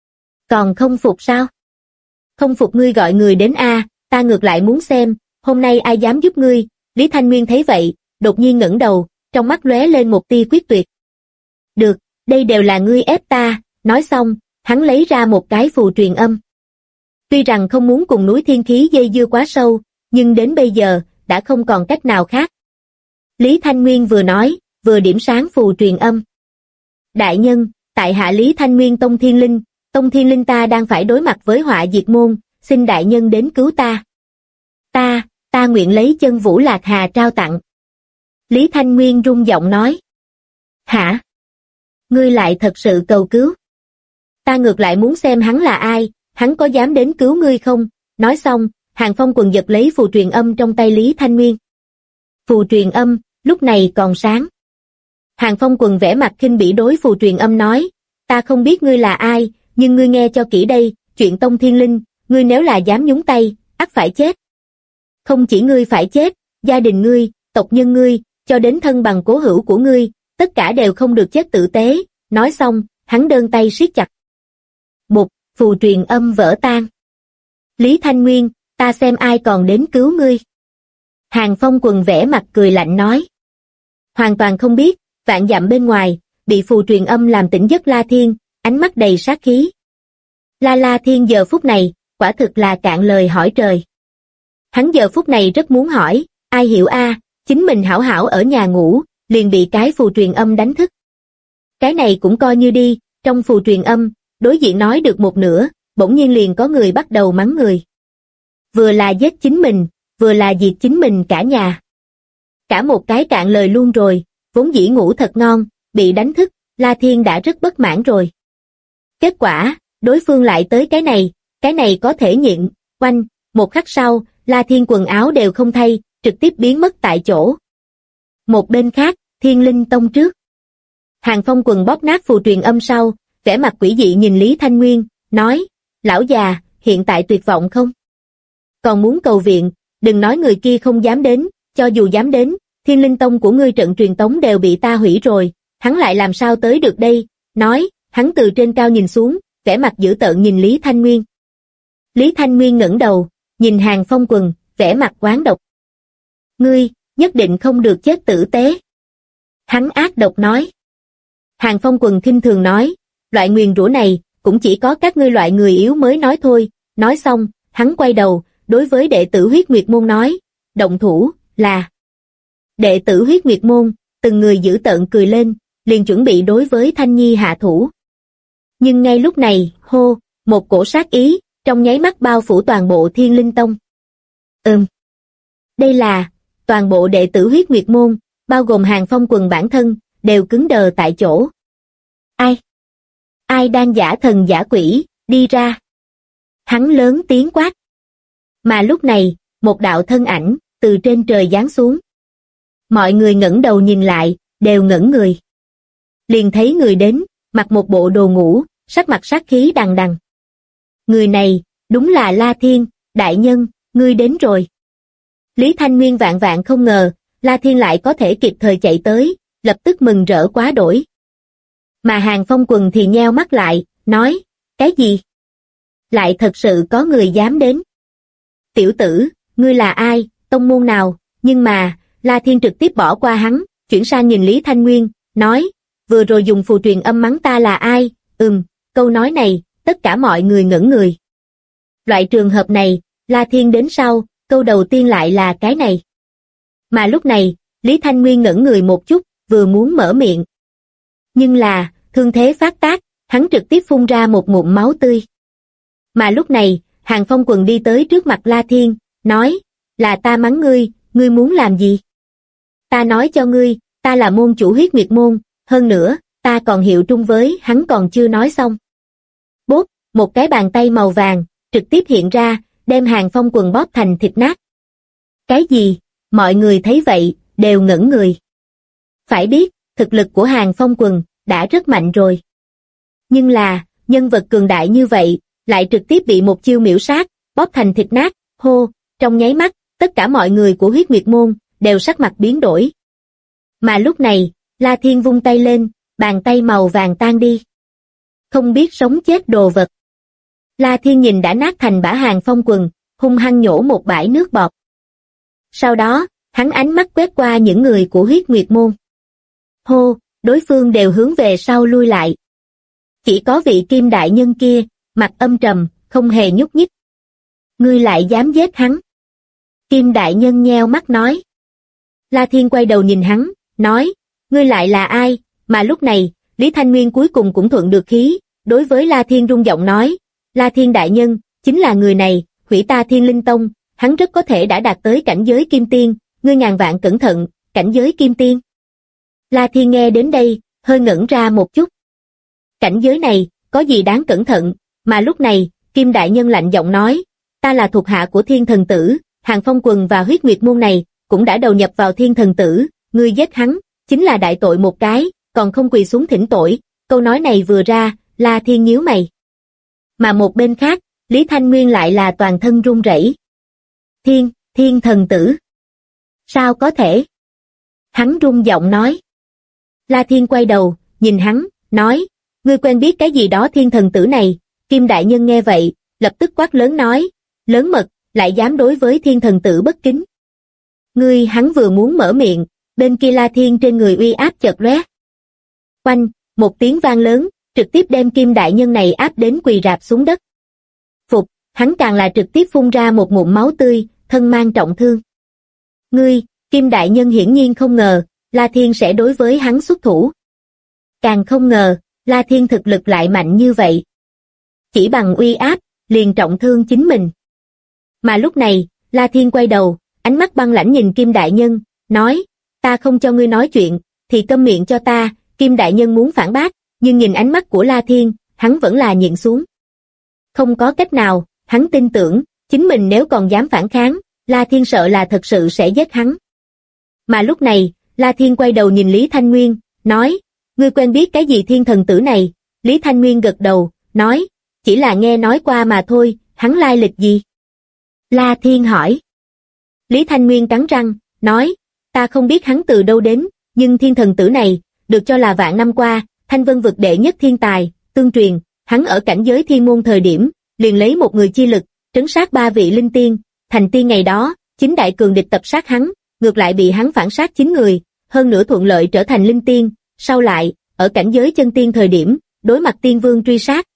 Còn không phục sao? Không phục ngươi gọi người đến a, ta ngược lại muốn xem, hôm nay ai dám giúp ngươi. Lý Thanh Nguyên thấy vậy, đột nhiên ngẩng đầu, trong mắt lóe lên một tia quyết tuyệt. Được, đây đều là ngươi ép ta. Nói xong, hắn lấy ra một cái phù truyền âm. Tuy rằng không muốn cùng núi thiên khí dây dưa quá sâu, nhưng đến bây giờ, đã không còn cách nào khác. Lý Thanh Nguyên vừa nói, vừa điểm sáng phù truyền âm. Đại nhân, tại hạ Lý Thanh Nguyên Tông Thiên Linh ta đang phải đối mặt với họa diệt môn, xin đại nhân đến cứu ta. Ta nguyện lấy chân vũ lạc hà trao tặng. Lý Thanh Nguyên rung giọng nói. Hả? Ngươi lại thật sự cầu cứu? Ta ngược lại muốn xem hắn là ai, hắn có dám đến cứu ngươi không? Nói xong, Hàng Phong Quần giật lấy phù truyền âm trong tay Lý Thanh Nguyên. Phù truyền âm, lúc này còn sáng. Hàng Phong Quần vẻ mặt khinh bỉ đối phù truyền âm nói, ta không biết ngươi là ai, nhưng ngươi nghe cho kỹ đây, chuyện Tông Thiên Linh, ngươi nếu là dám nhúng tay, ắt phải chết. Không chỉ ngươi phải chết, gia đình ngươi, tộc nhân ngươi, cho đến thân bằng cố hữu của ngươi, tất cả đều không được chết tử tế, nói xong, hắn đơn tay siết chặt. Bụp, phù truyền âm vỡ tan. Lý Thanh Nguyên, ta xem ai còn đến cứu ngươi. Hàng Phong Quần vẽ mặt cười lạnh nói. Hoàn toàn không biết, vạn dặm bên ngoài, bị phù truyền âm làm tỉnh giấc La Thiên, ánh mắt đầy sát khí. La Thiên giờ phút này, quả thực là cạn lời hỏi trời. Hắn giờ phút này rất muốn hỏi, ai hiểu chính mình hảo hảo ở nhà ngủ, liền bị cái phù truyền âm đánh thức. Cái này cũng coi như đi, trong phù truyền âm, đối diện nói được một nửa, bỗng nhiên liền có người bắt đầu mắng người. Vừa là giết chính mình, vừa là diệt chính mình cả nhà. Cả một cái cạn lời luôn rồi, vốn dĩ ngủ thật ngon, bị đánh thức, La Thiên đã rất bất mãn rồi. Kết quả, đối phương lại tới cái này có thể nhịn, oanh, một khắc sau, La Thiên quần áo đều không thay, trực tiếp biến mất tại chỗ. Một bên khác, Thiên Linh Tông trước. Hàng Phong Quần bóp nát phù truyền âm sau, vẻ mặt quỷ dị nhìn Lý Thanh Nguyên, nói, lão già, hiện tại tuyệt vọng không? Còn muốn cầu viện, đừng nói người kia không dám đến, cho dù dám đến, Thiên Linh Tông của ngươi trận truyền tống đều bị ta hủy rồi, hắn lại làm sao tới được đây? Nói, hắn từ trên cao nhìn xuống, vẻ mặt dữ tợn nhìn Lý Thanh Nguyên. Lý Thanh Nguyên ngẩng đầu, nhìn Hàng Phong Quần, vẻ mặt oán độc. Ngươi, nhất định không được chết tử tế. Hắn ác độc nói. Hàng Phong Quần khinh thường nói, loại nguyền rủa này, cũng chỉ có các ngươi loại người yếu mới nói thôi. Nói xong, hắn quay đầu, đối với đệ tử Huyết Nguyệt Môn nói, động thủ, là. Đệ tử Huyết Nguyệt Môn, từng người dữ tợn cười lên, liền chuẩn bị đối với Thanh Nhi hạ thủ. Nhưng ngay lúc này, hô, một cổ sát ý, trong nháy mắt bao phủ toàn bộ Thiên Linh Tông. Đây là, toàn bộ đệ tử Huyết Nguyệt Môn, bao gồm Hàng Phong Quần bản thân, đều cứng đờ tại chỗ. Ai? Ai đang giả thần giả quỷ, đi ra. Hắn lớn tiếng quát. Mà lúc này, một đạo thân ảnh, từ trên trời giáng xuống. Mọi người ngẩng đầu nhìn lại, đều ngẩn người. Liền thấy người đến, mặc một bộ đồ ngủ, sắc mặt sát khí đằng đằng. Người này, đúng là La Thiên, đại nhân, ngươi đến rồi. Lý Thanh Nguyên vạn vạn không ngờ, La Thiên lại có thể kịp thời chạy tới, lập tức mừng rỡ quá đổi. Mà Hàng Phong Quần thì nheo mắt lại, nói, cái gì? Lại thật sự có người dám đến. Tiểu tử, ngươi là ai, tông môn nào? Nhưng mà, La Thiên trực tiếp bỏ qua hắn, chuyển sang nhìn Lý Thanh Nguyên, nói, vừa rồi dùng phù truyền âm mắng ta là ai? Câu nói này, tất cả mọi người ngẩn người. Loại trường hợp này, La Thiên đến sau, câu đầu tiên lại là cái này. Mà lúc này, Lý Thanh Nguyên ngẩn người một chút, vừa muốn mở miệng. Nhưng là, thương thế phát tác, hắn trực tiếp phun ra một ngụm máu tươi. Mà lúc này, Hàng Phong Quần đi tới trước mặt La Thiên, nói, là ta mắng ngươi, ngươi muốn làm gì? Ta nói cho ngươi, ta là môn chủ Huyết Nguyệt Môn, hơn nữa, ta còn hiệu trung với hắn còn chưa nói xong. Bốp, một cái bàn tay màu vàng, trực tiếp hiện ra, đem Hàng Phong Quần bóp thành thịt nát. Cái gì? Mọi người thấy vậy, đều ngẩn người. Phải biết, thực lực của Hàng Phong Quần đã rất mạnh rồi. Nhưng là, nhân vật cường đại như vậy, lại trực tiếp bị một chiêu miểu sát, bóp thành thịt nát, hô, trong nháy mắt, tất cả mọi người của Huyết Nguyệt Môn, đều sắc mặt biến đổi. Mà lúc này, La Thiên vung tay lên, bàn tay màu vàng tan đi. Không biết sống chết đồ vật. La Thiên nhìn đã nát thành bã Hàng Phong Quần, hung hăng nhổ một bãi nước bọt. Sau đó, hắn ánh mắt quét qua những người của Huyết Nguyệt Môn. Hô, đối phương đều hướng về sau lui lại. Chỉ có vị Kim đại nhân kia, mặt âm trầm, không hề nhúc nhích. Ngươi lại dám giết hắn? Kim đại nhân nheo mắt nói. La Thiên quay đầu nhìn hắn, nói, ngươi lại là ai? Mà lúc này, Lý Thanh Nguyên cuối cùng cũng thuận được khí, đối với La Thiên rung giọng nói, La Thiên đại nhân, chính là người này, hủy ta Thiên Linh Tông, hắn rất có thể đã đạt tới cảnh giới Kim Tiên, ngươi ngàn vạn cẩn thận, cảnh giới Kim Tiên. La Thiên nghe đến đây, hơi ngẩn ra một chút. Cảnh giới này, có gì đáng cẩn thận, mà lúc này, Kim đại nhân lạnh giọng nói, ta là thuộc hạ của Thiên Thần Tử, Hàng Phong Quần và Huyết Nguyệt Môn này, cũng đã đầu nhập vào Thiên Thần Tử, ngươi giết hắn, chính là đại tội một cái, còn không quỳ xuống thỉnh tội. Câu nói này vừa ra, La Thiên nhíu mày. Mà một bên khác, Lý Thanh Nguyên lại là toàn thân run rẩy. Thiên Thần Tử. Sao có thể? Hắn run giọng nói. La Thiên quay đầu, nhìn hắn, nói, ngươi quen biết cái gì đó thiên thần tử này? Kim đại nhân nghe vậy, lập tức quát lớn nói, lớn mật, lại dám đối với thiên thần tử bất kính. Ngươi, hắn vừa muốn mở miệng, bên kia La Thiên trên người uy áp chợt lóe. Oanh, một tiếng vang lớn, trực tiếp đem Kim đại nhân này áp đến quỳ rạp xuống đất. Phục, hắn càng là trực tiếp phun ra một ngụm máu tươi, thân mang trọng thương. Ngươi, Kim đại nhân hiển nhiên không ngờ, La Thiên sẽ đối với hắn xuất thủ. Càng không ngờ, La Thiên thực lực lại mạnh như vậy. Chỉ bằng uy áp, liền trọng thương chính mình. Mà lúc này, La Thiên quay đầu, ánh mắt băng lãnh nhìn Kim đại nhân, nói, ta không cho ngươi nói chuyện, thì câm miệng cho ta. Kim đại nhân muốn phản bác, nhưng nhìn ánh mắt của La Thiên, hắn vẫn là nhịn xuống. Không có cách nào, hắn tin tưởng, chính mình nếu còn dám phản kháng, La Thiên sợ là thật sự sẽ giết hắn. Mà lúc này, La Thiên quay đầu nhìn Lý Thanh Nguyên, nói, ngươi quen biết cái gì thiên thần tử này? Lý Thanh Nguyên gật đầu, nói, chỉ là nghe nói qua mà thôi, hắn lai lịch gì? La Thiên hỏi. Lý Thanh Nguyên cắn răng, nói, ta không biết hắn từ đâu đến, nhưng thiên thần tử này, được cho là vạn năm qua, Thanh Vân vực đệ nhất thiên tài, tương truyền, hắn ở cảnh giới thiên môn thời điểm, liền lấy một người chi lực, trấn sát 3 vị linh tiên, thành tiên ngày đó, 9 đại cường địch tập sát hắn, ngược lại bị hắn phản sát 9 người, hơn nữa thuận lợi trở thành linh tiên, sau lại, ở cảnh giới chân tiên thời điểm, đối mặt tiên vương truy sát.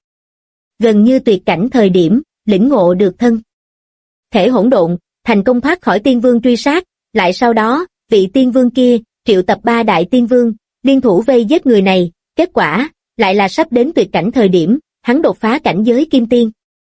Gần như tuyệt cảnh thời điểm, lĩnh ngộ được thân thể hỗn độn, thành công thoát khỏi tiên vương truy sát, lại sau đó, vị tiên vương kia, triệu tập 3 đại tiên vương, liên thủ vây giết người này, kết quả, lại là sắp đến tuyệt cảnh thời điểm, hắn đột phá cảnh giới kim tiên.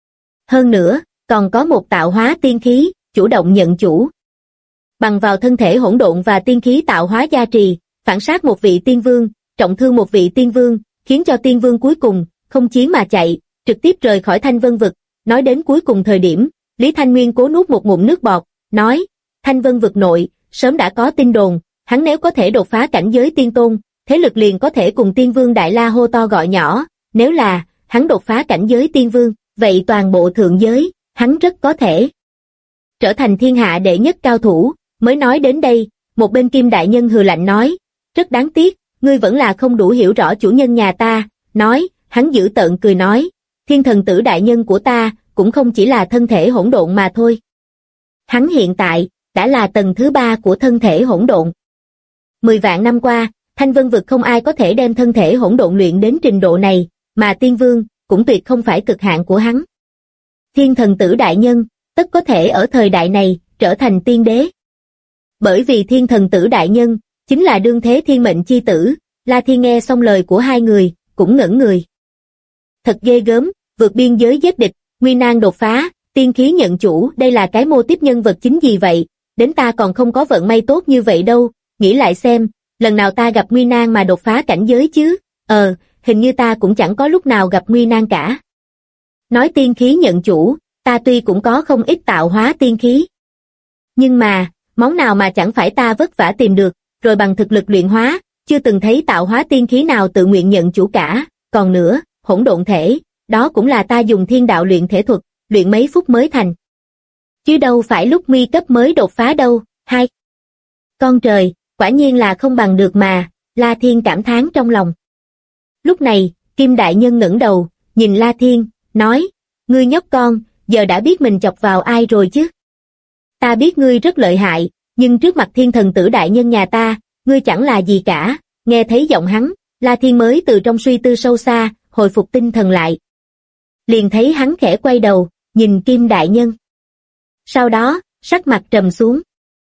Hơn nữa, còn có một tạo hóa tiên khí, chủ động nhận chủ. Bằng vào thân thể hỗn độn và tiên khí tạo hóa gia trì, phản sát một vị tiên vương, trọng thương một vị tiên vương, khiến cho tiên vương cuối cùng, không chiến mà chạy, trực tiếp rời khỏi Thanh Vân vực. Nói đến cuối cùng thời điểm, Lý Thanh Nguyên cố nuốt một ngụm nước bọt, nói, Thanh Vân vực nội, sớm đã có tin đồn, hắn nếu có thể đột phá cảnh giới tiên tôn, thế lực liền có thể cùng tiên vương Đại La hô to gọi nhỏ, nếu là, hắn đột phá cảnh giới tiên vương, vậy toàn bộ thượng giới, hắn rất có thể trở thành thiên hạ đệ nhất cao thủ. Mới nói đến đây, một bên Kim đại nhân hừ lạnh nói, rất đáng tiếc, ngươi vẫn là không đủ hiểu rõ chủ nhân nhà ta, nói, hắn dữ tợn cười nói, thiên thần tử đại nhân của ta, cũng không chỉ là thân thể hỗn độn mà thôi. Hắn hiện tại, đã là tầng thứ 3 của thân thể hỗn độn. 10 vạn năm qua, Thanh Vân vực không ai có thể đem thân thể hỗn độn luyện đến trình độ này, mà tiên vương, cũng tuyệt không phải cực hạn của hắn. Thiên thần tử đại nhân, tất có thể ở thời đại này, trở thành tiên đế. Bởi vì thiên thần tử đại nhân, chính là đương thế thiên mệnh chi tử. La Thiên nghe xong lời của hai người, cũng ngẩn người. Thật ghê gớm, vượt biên giới giết địch, nguy nan đột phá, tiên khí nhận chủ, đây là cái mô tiếp nhân vật chính gì vậy? Đến ta còn không có vận may tốt như vậy đâu, nghĩ lại xem, lần nào ta gặp nguy nan mà đột phá cảnh giới chứ? Hình như ta cũng chẳng có lúc nào gặp nguy nan cả. Nói tiên khí nhận chủ, ta tuy cũng có không ít tạo hóa tiên khí. Nhưng mà, món nào mà chẳng phải ta vất vả tìm được, rồi bằng thực lực luyện hóa, chưa từng thấy tạo hóa tiên khí nào tự nguyện nhận chủ cả. Còn nữa, hỗn độn thể, đó cũng là ta dùng thiên đạo luyện thể thuật, luyện mấy phút mới thành. Chứ đâu phải lúc nguy cấp mới đột phá đâu. Hai, con trời, quả nhiên là không bằng được mà, La Thiên cảm thán trong lòng. Lúc này, Kim đại nhân ngẩng đầu, nhìn La Thiên, nói, ngươi nhóc con, giờ đã biết mình chọc vào ai rồi chứ? Ta biết ngươi rất lợi hại, nhưng trước mặt thiên thần tử đại nhân nhà ta, ngươi chẳng là gì cả. Nghe thấy giọng hắn, La Thiên mới từ trong suy tư sâu xa, hồi phục tinh thần lại. Liền thấy hắn khẽ quay đầu, nhìn Kim đại nhân. Sau đó, sắc mặt trầm xuống.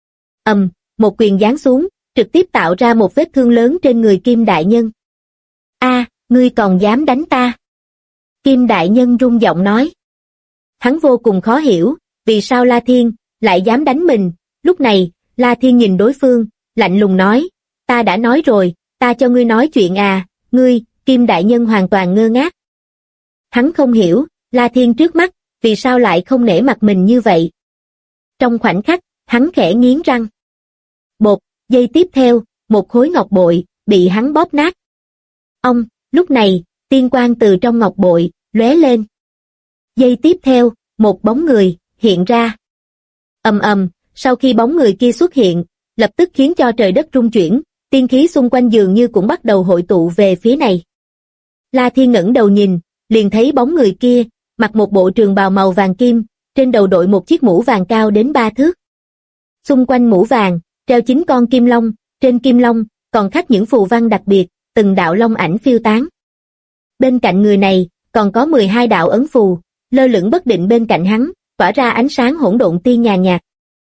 Một quyền giáng xuống, trực tiếp tạo ra một vết thương lớn trên người Kim đại nhân. Ngươi còn dám đánh ta? Kim đại nhân rung giọng nói. Hắn vô cùng khó hiểu, vì sao La Thiên lại dám đánh mình. Lúc này, La Thiên nhìn đối phương, lạnh lùng nói, ta đã nói rồi, ta cho ngươi nói chuyện à? Ngươi, Kim đại nhân hoàn toàn ngơ ngác. Hắn không hiểu, La Thiên trước mắt, vì sao lại không nể mặt mình như vậy. Trong khoảnh khắc, hắn khẽ nghiến răng. Bột, giây tiếp theo, một khối ngọc bội, bị hắn bóp nát. Lúc này, tiên quang từ trong ngọc bội, lóe lên. Giây tiếp theo, một bóng người, hiện ra. Sau khi bóng người kia xuất hiện, lập tức khiến cho trời đất rung chuyển, tiên khí xung quanh dường như cũng bắt đầu hội tụ về phía này. La Thiên ngẩng đầu nhìn, liền thấy bóng người kia, mặc một bộ trường bào màu vàng kim, trên đầu đội một chiếc mũ vàng cao đến 3 thước. Xung quanh mũ vàng, treo 9 con kim long, trên kim long, còn khắc những phù văn đặc biệt, từng đạo long ảnh phiêu tán. Bên cạnh người này, còn có 12 đạo ấn phù, lơ lửng bất định bên cạnh hắn, tỏa ra ánh sáng hỗn độn tiên nhàn nhạt.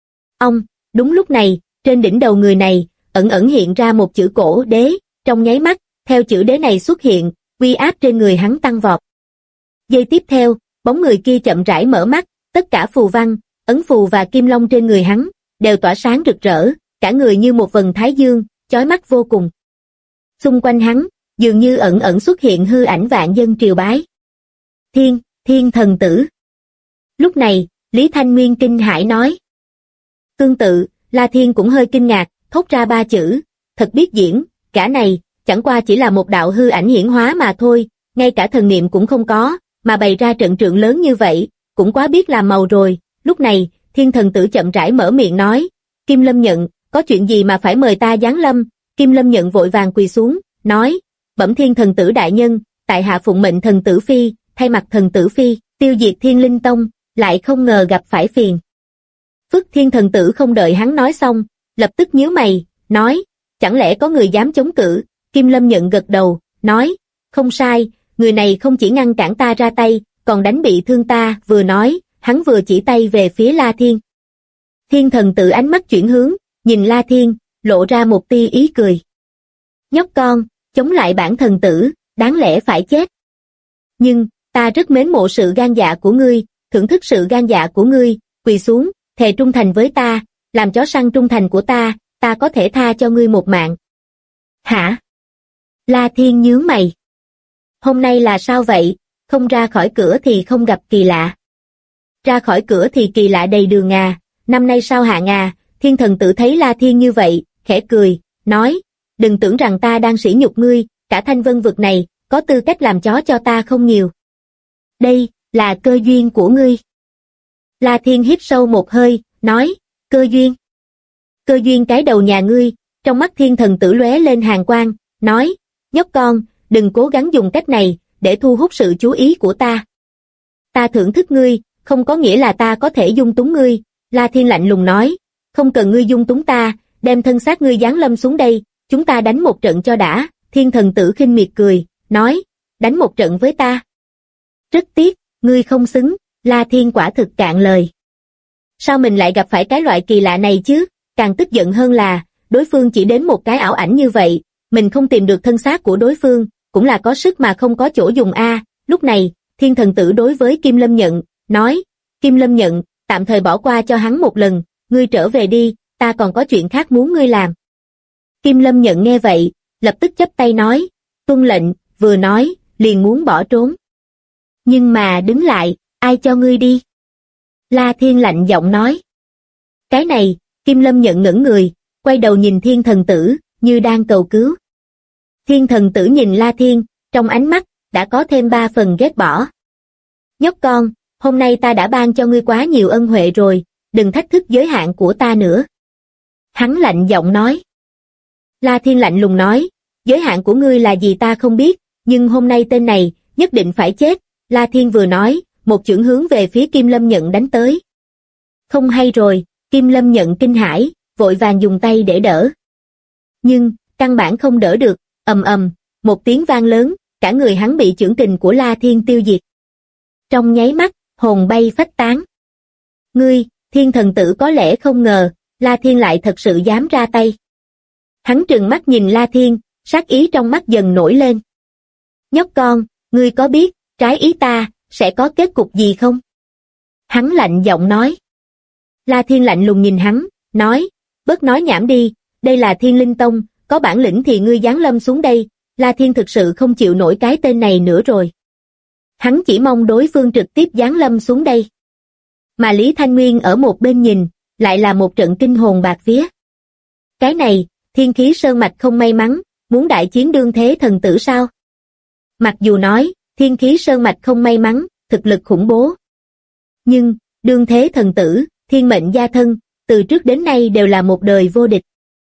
Đúng lúc này, trên đỉnh đầu người này, ẩn ẩn hiện ra một chữ cổ đế, trong nháy mắt, theo chữ đế này xuất hiện, uy áp trên người hắn tăng vọt. Giây tiếp theo, bóng người kia chậm rãi mở mắt, tất cả phù văn, ấn phù và kim long trên người hắn, đều tỏa sáng rực rỡ, cả người như một vầng thái dương, chói mắt vô cùng. Xung quanh hắn, dường như ẩn ẩn xuất hiện hư ảnh vạn dân triều bái. Thiên thần tử. Lúc này, Lý Thanh Nguyên kinh hãi nói. Tương tự, La Thiên cũng hơi kinh ngạc, thốt ra 3 chữ, thật biết diễn, gã này, chẳng qua chỉ là một đạo hư ảnh hiển hóa mà thôi, ngay cả thần niệm cũng không có, mà bày ra trận trượng lớn như vậy, cũng quá biết làm màu rồi. Lúc này, Thiên thần tử chậm rãi mở miệng nói, Kim Lâm Nhận, có chuyện gì mà phải mời ta giáng lâm? Kim Lâm Nhận vội vàng quỳ xuống, nói, bẩm Thiên thần tử đại nhân, tại hạ phụng mệnh thần tử phi, thay mặt thần tử phi, tiêu diệt Thiên Linh Tông, lại không ngờ gặp phải phiền. Phất Thiên thần tử không đợi hắn nói xong, lập tức nhíu mày, nói, chẳng lẽ có người dám chống cự? Kim Lâm Nhận gật đầu, nói, không sai, người này không chỉ ngăn cản ta ra tay, còn đánh bị thương ta, vừa nói, hắn vừa chỉ tay về phía La Thiên. Thiên thần tử ánh mắt chuyển hướng, nhìn La Thiên, lộ ra một tia ý cười. Nhóc con, chống lại bản thần tử, đáng lẽ phải chết. Nhưng, ta rất mến mộ sự gan dạ của ngươi, thưởng thức sự gan dạ của ngươi, quỳ xuống, thề trung thành với ta, làm chó săn trung thành của ta có thể tha cho ngươi một mạng. Hả? La Thiên nhướng mày. Hôm nay là sao vậy, không ra khỏi cửa thì không gặp kỳ lạ. Ra khỏi cửa thì kỳ lạ đầy đường à, năm nay sao hạ à? Thiên thần tử thấy La Thiên như vậy, khẽ cười, nói, đừng tưởng rằng ta đang sỉ nhục ngươi, cả Thanh Vân vực này, có tư cách làm chó cho ta không nhiều. Đây, là cơ duyên của ngươi. La Thiên hít sâu một hơi, nói, cơ duyên. Cơ duyên cái đầu nhà ngươi, trong mắt thiên thần tử lóe lên hàn quang, nói, nhóc con, đừng cố gắng dùng cách này, để thu hút sự chú ý của ta. Ta thưởng thức ngươi, không có nghĩa là ta có thể dung túng ngươi. La Thiên lạnh lùng nói, không cần ngươi dung túng ta, đem thân xác ngươi giáng lâm xuống đây, chúng ta đánh một trận cho đã. Thiên thần tử khinh miệt cười, nói, đánh một trận với ta. Rất tiếc, ngươi không xứng. La Thiên quả thực cạn lời. Sao mình lại gặp phải cái loại kỳ lạ này chứ? Càng tức giận hơn là, đối phương chỉ đến một cái ảo ảnh như vậy, mình không tìm được thân xác của đối phương, cũng là có sức mà không có chỗ dùng a. Lúc này, thiên thần tử đối với Kim Lâm Nhận, nói, Kim Lâm Nhận, tạm thời bỏ qua cho hắn một lần, ngươi trở về đi, ta còn có chuyện khác muốn ngươi làm. Kim Lâm Nhận nghe vậy, lập tức chắp tay nói, tuân lệnh, vừa nói, liền muốn bỏ trốn. Nhưng mà đứng lại, ai cho ngươi đi? La Thiên lạnh giọng nói. Cái này, Kim Lâm Nhận ngẩn người, quay đầu nhìn thiên thần tử, như đang cầu cứu. Thiên thần tử nhìn La Thiên, trong ánh mắt, đã có thêm 3 phần ghét bỏ. Nhóc con, hôm nay ta đã ban cho ngươi quá nhiều ân huệ rồi, đừng thách thức giới hạn của ta nữa. Hắn lạnh giọng nói. La Thiên lạnh lùng nói, giới hạn của ngươi là gì ta không biết, nhưng hôm nay tên này, nhất định phải chết. La Thiên vừa nói, một chưởng hướng về phía Kim Lâm Nhận đánh tới. Không hay rồi, Kim Lâm Nhận kinh hãi, vội vàng dùng tay để đỡ. Nhưng, căn bản không đỡ được, ầm ầm, một tiếng vang lớn, cả người hắn bị chưởng kình của La Thiên tiêu diệt. Trong nháy mắt, hồn bay phách tán. Ngươi, thiên thần tử có lẽ không ngờ, La Thiên lại thật sự dám ra tay. Hắn trừng mắt nhìn La Thiên, sát ý trong mắt dần nổi lên. Nhóc con, ngươi có biết, trái ý ta, sẽ có kết cục gì không? Hắn lạnh giọng nói. La Thiên lạnh lùng nhìn hắn, nói, bớt nói nhảm đi, đây là Thiên Linh Tông, có bản lĩnh thì ngươi giáng lâm xuống đây. La Thiên thực sự không chịu nổi cái tên này nữa rồi. Hắn chỉ mong đối phương trực tiếp giáng lâm xuống đây. Mà Lý Thanh Nguyên ở một bên nhìn, lại là một trận kinh hồn bạt vía. Cái này, Thiên Khí Sơn Mạch không may mắn, muốn đại chiến đương thế thần tử sao? Mặc dù nói, Thiên Khí Sơn Mạch không may mắn, thực lực khủng bố. Nhưng, đương thế thần tử, thiên mệnh gia thân, từ trước đến nay đều là một đời vô địch.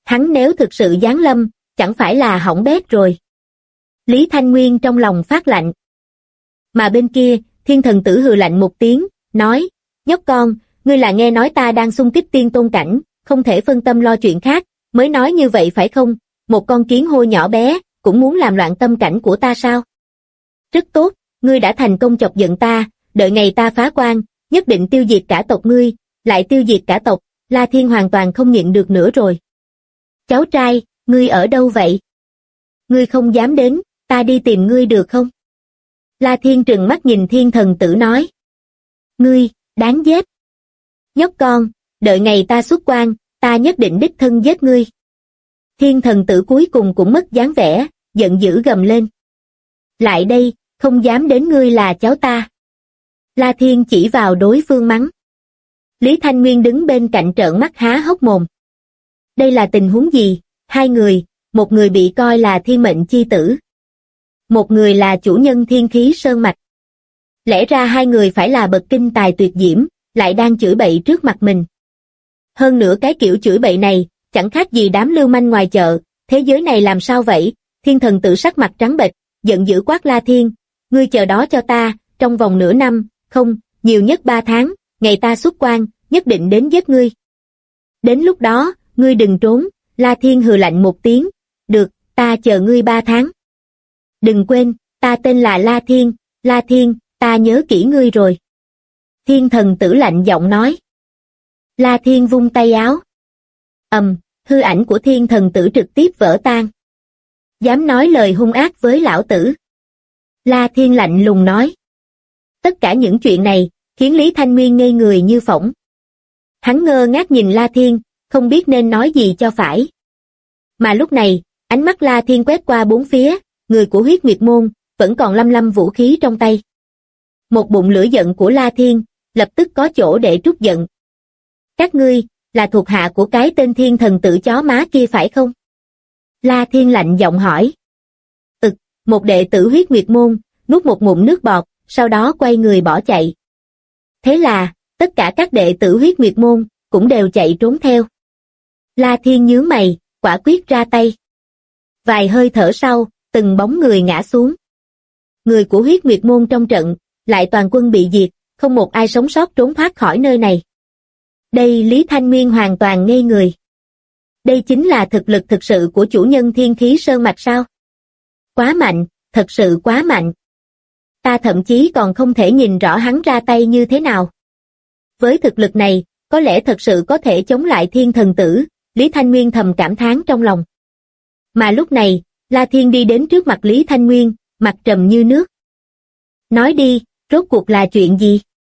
Hắn nếu thực sự giáng lâm, chẳng phải là hỏng bét rồi. Lý Thanh Nguyên trong lòng phát lạnh. Mà bên kia, Thiên Thần Tử hừ lạnh một tiếng, nói, nhóc con, ngươi là nghe nói ta đang xung kích tiên tôn cảnh, không thể phân tâm lo chuyện khác, mới nói như vậy phải không? Một con kiến hôi nhỏ bé, cũng muốn làm loạn tâm cảnh của ta sao? Rất tốt, ngươi đã thành công chọc giận ta, đợi ngày ta phá quan, nhất định tiêu diệt cả tộc ngươi, lại tiêu diệt cả tộc, La Thiên hoàn toàn không nhịn được nữa rồi. Cháu trai, ngươi ở đâu vậy? Ngươi không dám đến, ta đi tìm ngươi được không? La Thiên trừng mắt nhìn Thiên Thần Tử nói. Ngươi, đáng giết. Nhóc con, đợi ngày ta xuất quan, ta nhất định đích thân giết ngươi. Thiên Thần Tử cuối cùng cũng mất dáng vẻ, giận dữ gầm lên. Lại đây, không dám đến ngươi là cháu ta. La Thiên chỉ vào đối phương mắng. Lý Thanh Nguyên đứng bên cạnh trợn mắt há hốc mồm. Đây là tình huống gì? Hai người, một người bị coi là thiên mệnh chi tử. Một người là chủ nhân thiên khí sơn mạch. Lẽ ra hai người phải là bậc kinh tài tuyệt diễm, lại đang chửi bậy trước mặt mình. Hơn nữa cái kiểu chửi bậy này, chẳng khác gì đám lưu manh ngoài chợ, thế giới này làm sao vậy? Thiên Thần Tử sắc mặt trắng bệch, giận dữ quát La Thiên, ngươi chờ đó cho ta, trong vòng nửa năm, không, nhiều nhất 3 tháng, ngày ta xuất quan, nhất định đến giết ngươi. Đến lúc đó, ngươi đừng trốn, La Thiên hừ lạnh một tiếng, được, ta chờ ngươi 3 tháng. Đừng quên, ta tên là La Thiên, ta nhớ kỹ ngươi rồi. Thiên Thần Tử lạnh giọng nói. La Thiên vung tay áo. Hư ảnh của Thiên Thần Tử trực tiếp vỡ tan. Dám nói lời hung ác với lão tử. La Thiên lạnh lùng nói. Tất cả những chuyện này, khiến Lý Thanh Nguyên ngây người như phỗng. Hắn ngơ ngác nhìn La Thiên, không biết nên nói gì cho phải. Mà lúc này, ánh mắt La Thiên quét qua bốn phía, người của Huyết Nguyệt Môn, vẫn còn lăm lăm vũ khí trong tay. Một bụng lửa giận của La Thiên, lập tức có chỗ để trút giận. Các ngươi, là thuộc hạ của cái tên Thiên Thần Tử chó má kia phải không? La Thiên lạnh giọng hỏi. Một đệ tử Huyết Nguyệt Môn, nuốt một ngụm nước bọt, sau đó quay người bỏ chạy. Thế là, tất cả các đệ tử Huyết Nguyệt Môn, cũng đều chạy trốn theo. La Thiên nhướng mày, quả quyết ra tay. Vài hơi thở sau, từng bóng người ngã xuống. Người của Huyết Nguyệt Môn trong trận, lại toàn quân bị diệt, không một ai sống sót trốn thoát khỏi nơi này. Đây Lý Thanh Nguyên hoàn toàn ngây người. Đây chính là thực lực thực sự của chủ nhân Thiên Khí Sơn Mạch sao? Quá mạnh, thật sự quá mạnh. Ta thậm chí còn không thể nhìn rõ hắn ra tay như thế nào. Với thực lực này, có lẽ thật sự có thể chống lại Thiên Thần Tử, Lý Thanh Nguyên thầm cảm thán trong lòng. Mà lúc này, La Thiên đi đến trước mặt Lý Thanh Nguyên, mặt trầm như nước. Nói đi, rốt cuộc là chuyện gì?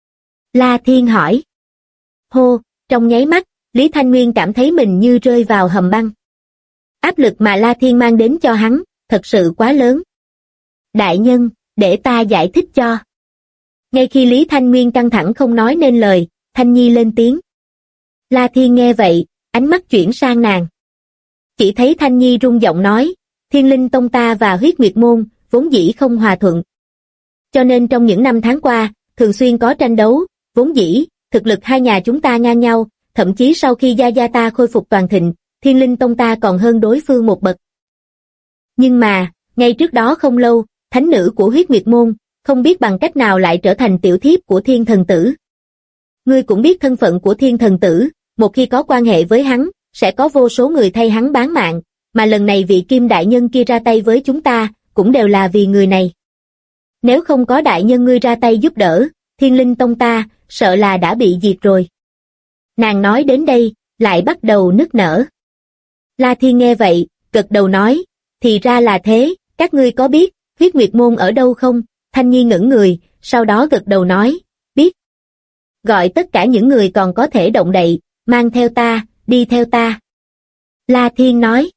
La Thiên hỏi. Hô, trong nháy mắt, Lý Thanh Nguyên cảm thấy mình như rơi vào hầm băng. Áp lực mà La Thiên mang đến cho hắn, thật sự quá lớn. Đại nhân, để ta giải thích cho. Ngay khi Lý Thanh Nguyên căng thẳng không nói nên lời, Thanh Nhi lên tiếng. La Thiên nghe vậy, ánh mắt chuyển sang nàng. Chỉ thấy Thanh Nhi rung giọng nói, Thiên Linh Tông ta và Huyết Nguyệt Môn, vốn dĩ không hòa thuận. Cho nên trong những năm tháng qua, thường xuyên có tranh đấu, vốn dĩ, thực lực hai nhà chúng ta ngang nhau, thậm chí sau khi gia gia ta khôi phục toàn thịnh, Thiên Linh Tông ta còn hơn đối phương một bậc. Nhưng mà, ngay trước đó không lâu, thánh nữ của Huyết Nguyệt Môn, không biết bằng cách nào lại trở thành tiểu thiếp của Thiên Thần Tử. Ngươi cũng biết thân phận của Thiên Thần Tử, một khi có quan hệ với hắn, sẽ có vô số người thay hắn bán mạng, mà lần này vị Kim đại nhân kia ra tay với chúng ta, cũng đều là vì người này. Nếu không có đại nhân ngươi ra tay giúp đỡ, Thiên Linh Tông ta, sợ là đã bị diệt rồi. Nàng nói đến đây, lại bắt đầu nức nở. La Thiên nghe vậy, gật đầu nói, thì ra là thế, các ngươi có biết, Huyết Nguyệt Môn ở đâu không? Thanh Nhi ngẩn người, sau đó gật đầu nói, biết. Gọi tất cả những người còn có thể động đậy, mang theo ta, đi theo ta. La Thiên nói.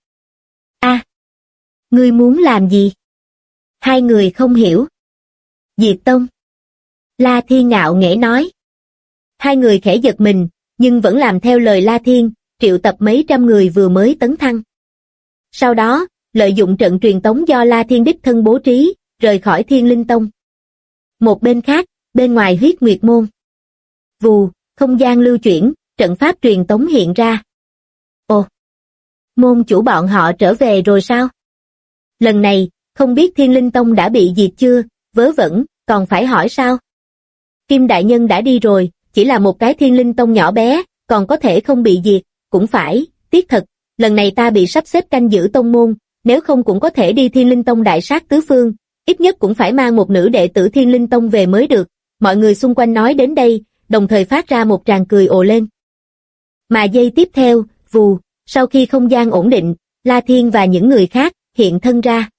Ngươi muốn làm gì? Hai người không hiểu. Diệt tông. La Thiên ngạo nghễ nói. Hai người khẽ giật mình, nhưng vẫn làm theo lời La Thiên, triệu tập mấy trăm người vừa mới tấn thăng. Sau đó, lợi dụng trận truyền tống do La Thiên đích thân bố trí, rời khỏi Thiên Linh Tông. Một bên khác, bên ngoài Huyết Nguyệt Môn. Vù, không gian lưu chuyển, trận pháp truyền tống hiện ra. Ồ! Môn chủ bọn họ trở về rồi sao? Lần này, không biết Thiên Linh Tông đã bị diệt chưa, vớ vẩn, còn phải hỏi sao? Kim đại nhân đã đi rồi, chỉ là một cái Thiên Linh Tông nhỏ bé, còn có thể không bị diệt, cũng phải, tiếc thật, lần này ta bị sắp xếp canh giữ tông môn, nếu không cũng có thể đi Thiên Linh Tông đại sát tứ phương, ít nhất cũng phải mang một nữ đệ tử Thiên Linh Tông về mới được. Mọi người xung quanh nói đến đây, đồng thời phát ra một tràng cười ồ lên. Mà giây tiếp theo, vù, sau khi không gian ổn định, La Thiên và những người khác hiện thân ra.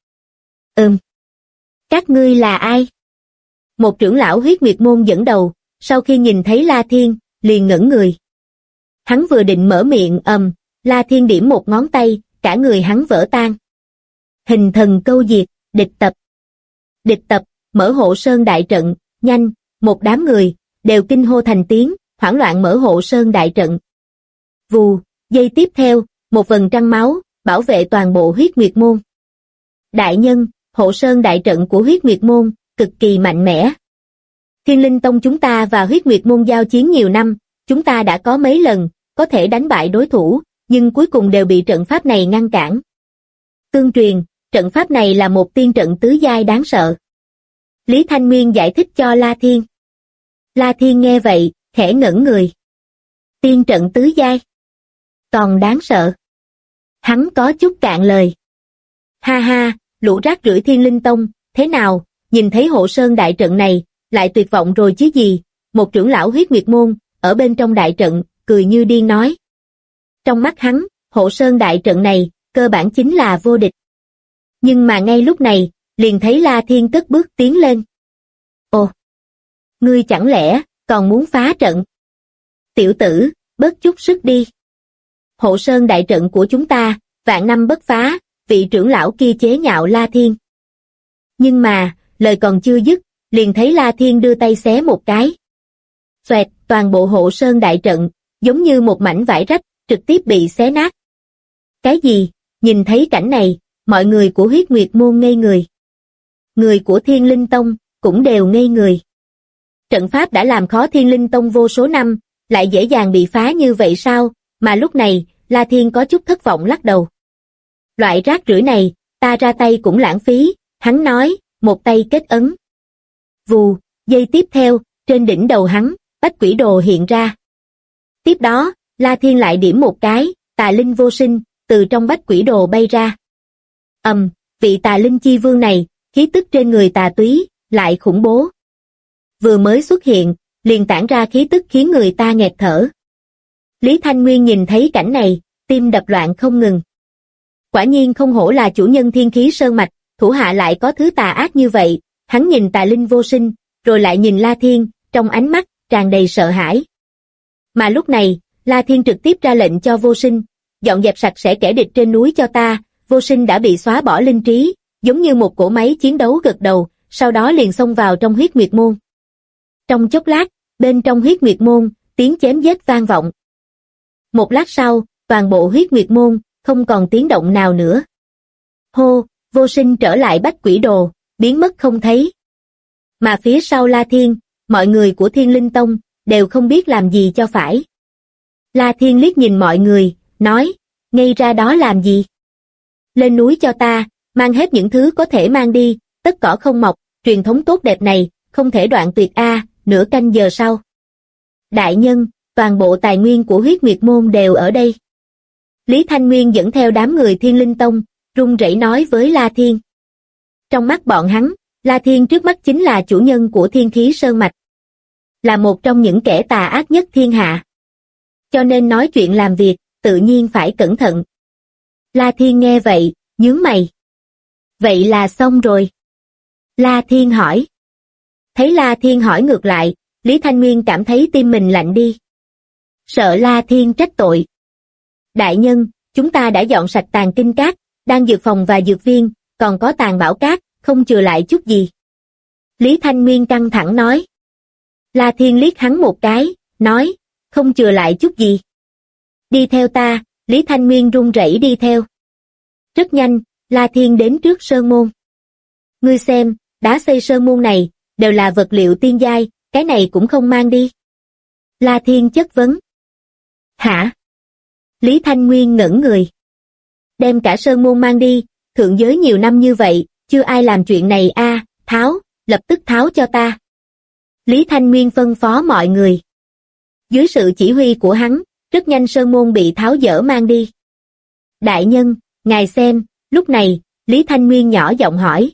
Các ngươi là ai? Một trưởng lão huyết nguyệt môn dẫn đầu, sau khi nhìn thấy La Thiên, liền ngẩn người. Hắn vừa định mở miệng La Thiên điểm một ngón tay, cả người hắn vỡ tan. Hình thần câu diệt, địch tập. Địch tập, mở hộ sơn đại trận, nhanh, một đám người, đều kinh hô thành tiếng, hoảng loạn mở hộ sơn đại trận. Vù, giây tiếp theo, một vầng trăng máu, bảo vệ toàn bộ huyết nguyệt môn. Đại nhân, hộ sơn đại trận của huyết nguyệt môn, cực kỳ mạnh mẽ. Thiên Linh Tông chúng ta và huyết nguyệt môn giao chiến nhiều năm, chúng ta đã có mấy lần, có thể đánh bại đối thủ, nhưng cuối cùng đều bị trận pháp này ngăn cản. Tương truyền, trận pháp này là một tiên trận tứ giai đáng sợ. Lý Thanh Nguyên giải thích cho La Thiên. La Thiên nghe vậy, khẽ ngẩn người. Tiên trận tứ giai. Còn đáng sợ. Hắn có chút cạn lời. Ha ha, lũ rác rưởi Thiên Linh Tông, thế nào, nhìn thấy hộ sơn đại trận này, lại tuyệt vọng rồi chứ gì, một trưởng lão huyết nguyệt môn, ở bên trong đại trận, cười như điên nói. Trong mắt hắn, hộ sơn đại trận này, cơ bản chính là vô địch. Nhưng mà ngay lúc này, liền thấy La Thiên cất bước tiến lên. Ồ! Ngươi chẳng lẽ, còn muốn phá trận? Tiểu tử, bớt chút sức đi. Hộ sơn đại trận của chúng ta, vạn năm bất phá, vị trưởng lão kia chế nhạo La Thiên. Nhưng mà, lời còn chưa dứt, liền thấy La Thiên đưa tay xé một cái. Xoẹt, toàn bộ hộ sơn đại trận, giống như một mảnh vải rách, trực tiếp bị xé nát. Cái gì? Nhìn thấy cảnh này, mọi người của huyết nguyệt môn ngây người. Người của Thiên Linh Tông, cũng đều ngây người. Trận pháp đã làm khó Thiên Linh Tông vô số năm, lại dễ dàng bị phá như vậy sao? Mà lúc này, La Thiên có chút thất vọng lắc đầu. Loại rác rưởi này, ta ra tay cũng lãng phí, hắn nói, một tay kết ấn. Vù, giây tiếp theo, trên đỉnh đầu hắn, bách quỷ đồ hiện ra. Tiếp đó, La Thiên lại điểm một cái, tà linh vô sinh, từ trong bách quỷ đồ bay ra. Vị tà linh chi vương này, khí tức trên người tà túy, lại khủng bố. Vừa mới xuất hiện, liền tản ra khí tức khiến người ta nghẹt thở. Lý Thanh Nguyên nhìn thấy cảnh này, tim đập loạn không ngừng. Quả nhiên không hổ là chủ nhân Thiên Khí Sơn Mạch, thủ hạ lại có thứ tà ác như vậy. Hắn nhìn tà linh vô sinh, rồi lại nhìn La Thiên, trong ánh mắt tràn đầy sợ hãi. Mà lúc này, La Thiên trực tiếp ra lệnh cho vô sinh, dọn dẹp sạch sẽ kẻ địch trên núi cho ta. Vô sinh đã bị xóa bỏ linh trí, giống như một cỗ máy chiến đấu gật đầu, sau đó liền xông vào trong huyết nguyệt môn. Trong chốc lát, bên trong huyết nguyệt môn, tiếng chém giết vang vọng. Một lát sau, toàn bộ huyết nguyệt môn, không còn tiếng động nào nữa. Hô, vô sinh trở lại bách quỷ đồ, biến mất không thấy. Mà phía sau La Thiên, mọi người của Thiên Linh Tông, đều không biết làm gì cho phải. La Thiên liếc nhìn mọi người, nói, ngây ra đó làm gì? Lên núi cho ta, mang hết những thứ có thể mang đi, tất cỏ không mọc, truyền thống tốt đẹp này, không thể đoạn tuyệt a. Nửa canh giờ sau. Đại nhân, toàn bộ tài nguyên của huyết nguyệt môn đều ở đây. Lý Thanh Nguyên dẫn theo đám người Thiên Linh Tông, run rẩy nói với La Thiên. Trong mắt bọn hắn, La Thiên trước mắt chính là chủ nhân của Thiên Khí Sơn Mạch. Là một trong những kẻ tà ác nhất thiên hạ. Cho nên nói chuyện làm việc, tự nhiên phải cẩn thận. La Thiên nghe vậy, nhướng mày. Vậy là xong rồi. La Thiên hỏi. Thấy La Thiên hỏi ngược lại, Lý Thanh Nguyên cảm thấy tim mình lạnh đi. Sợ La Thiên trách tội. Đại nhân, chúng ta đã dọn sạch tàn kinh cát, đang dược phòng và dược viên, còn có tàn bảo cát, không chừa lại chút gì. Lý Thanh Nguyên căng thẳng nói. La Thiên liếc hắn một cái, nói, không chừa lại chút gì. Đi theo ta, Lý Thanh Nguyên run rẩy đi theo. Rất nhanh, La Thiên đến trước sơn môn. Ngươi xem, đá xây sơn môn này, đều là vật liệu tiên giai, cái này cũng không mang đi. La Thiên chất vấn. Hả? Lý Thanh Nguyên ngẩn người. Đem cả sơn môn mang đi, thượng giới nhiều năm như vậy, chưa ai làm chuyện này a, tháo, lập tức tháo cho ta. Lý Thanh Nguyên phân phó mọi người. Dưới sự chỉ huy của hắn, rất nhanh sơn môn bị tháo dỡ mang đi. Đại nhân, ngài xem, lúc này, Lý Thanh Nguyên nhỏ giọng hỏi.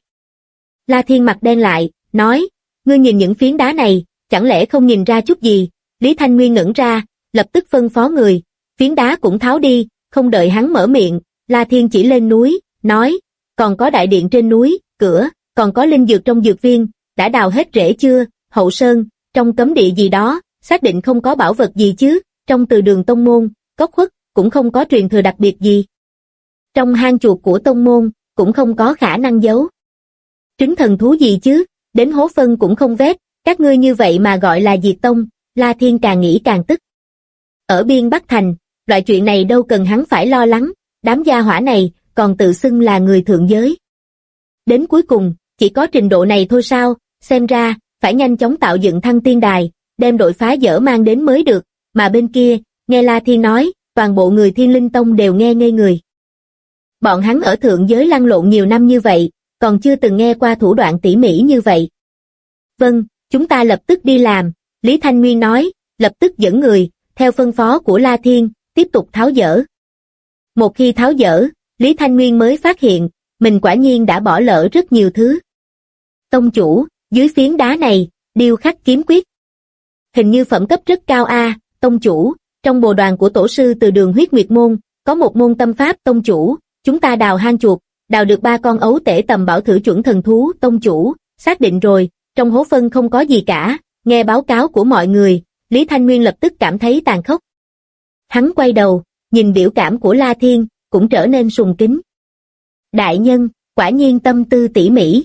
La Thiên mặt đen lại, nói, ngươi nhìn những phiến đá này, chẳng lẽ không nhìn ra chút gì? Lý Thanh Nguyên ngẩn ra, lập tức phân phó người, phiến đá cũng tháo đi, không đợi hắn mở miệng, La Thiên chỉ lên núi, nói, còn có đại điện trên núi, cửa, còn có linh dược trong dược viên, đã đào hết rễ chưa? Hậu Sơn, trong cấm địa gì đó, xác định không có bảo vật gì chứ? Trong từ đường tông môn, góc khuất, cũng không có truyền thừa đặc biệt gì. Trong hang chuột của tông môn, cũng không có khả năng giấu trứng thần thú gì chứ, đến hố phân cũng không vét, các ngươi như vậy mà gọi là diệt tông. La Thiên càng nghĩ càng tức. Ở biên Bắc Thành, loại chuyện này đâu cần hắn phải lo lắng, đám gia hỏa này còn tự xưng là người thượng giới. Đến cuối cùng, chỉ có trình độ này thôi sao? Xem ra, phải nhanh chóng tạo dựng thăng tiên đài, đem đội phá dỡ mang đến mới được, mà bên kia, nghe La Thiên nói, toàn bộ người Thiên Linh Tông đều nghe ngây người. Bọn hắn ở thượng giới lăn lộn nhiều năm như vậy, còn chưa từng nghe qua thủ đoạn tỉ mỉ như vậy. Vâng, chúng ta lập tức đi làm, Lý Thanh Nguyên nói, lập tức dẫn người, theo phân phó của La Thiên, tiếp tục tháo dỡ. Một khi tháo dỡ, Lý Thanh Nguyên mới phát hiện, mình quả nhiên đã bỏ lỡ rất nhiều thứ. Tông chủ, dưới phiến đá này, điêu khắc kiếm quyết. Hình như phẩm cấp rất cao a, tông chủ, trong bồ đoàn của tổ sư từ đường huyết nguyệt môn, có một môn tâm pháp tông chủ, chúng ta đào hang chuột, đào được 3 con ấu tể tầm bảo thử chuẩn thần thú tông chủ, xác định rồi, trong hố phân không có gì cả, nghe báo cáo của mọi người, Lý Thanh Nguyên lập tức cảm thấy tàn khốc. Hắn quay đầu, nhìn biểu cảm của La Thiên, cũng trở nên sùng kính. Đại nhân, quả nhiên tâm tư tỉ mỉ.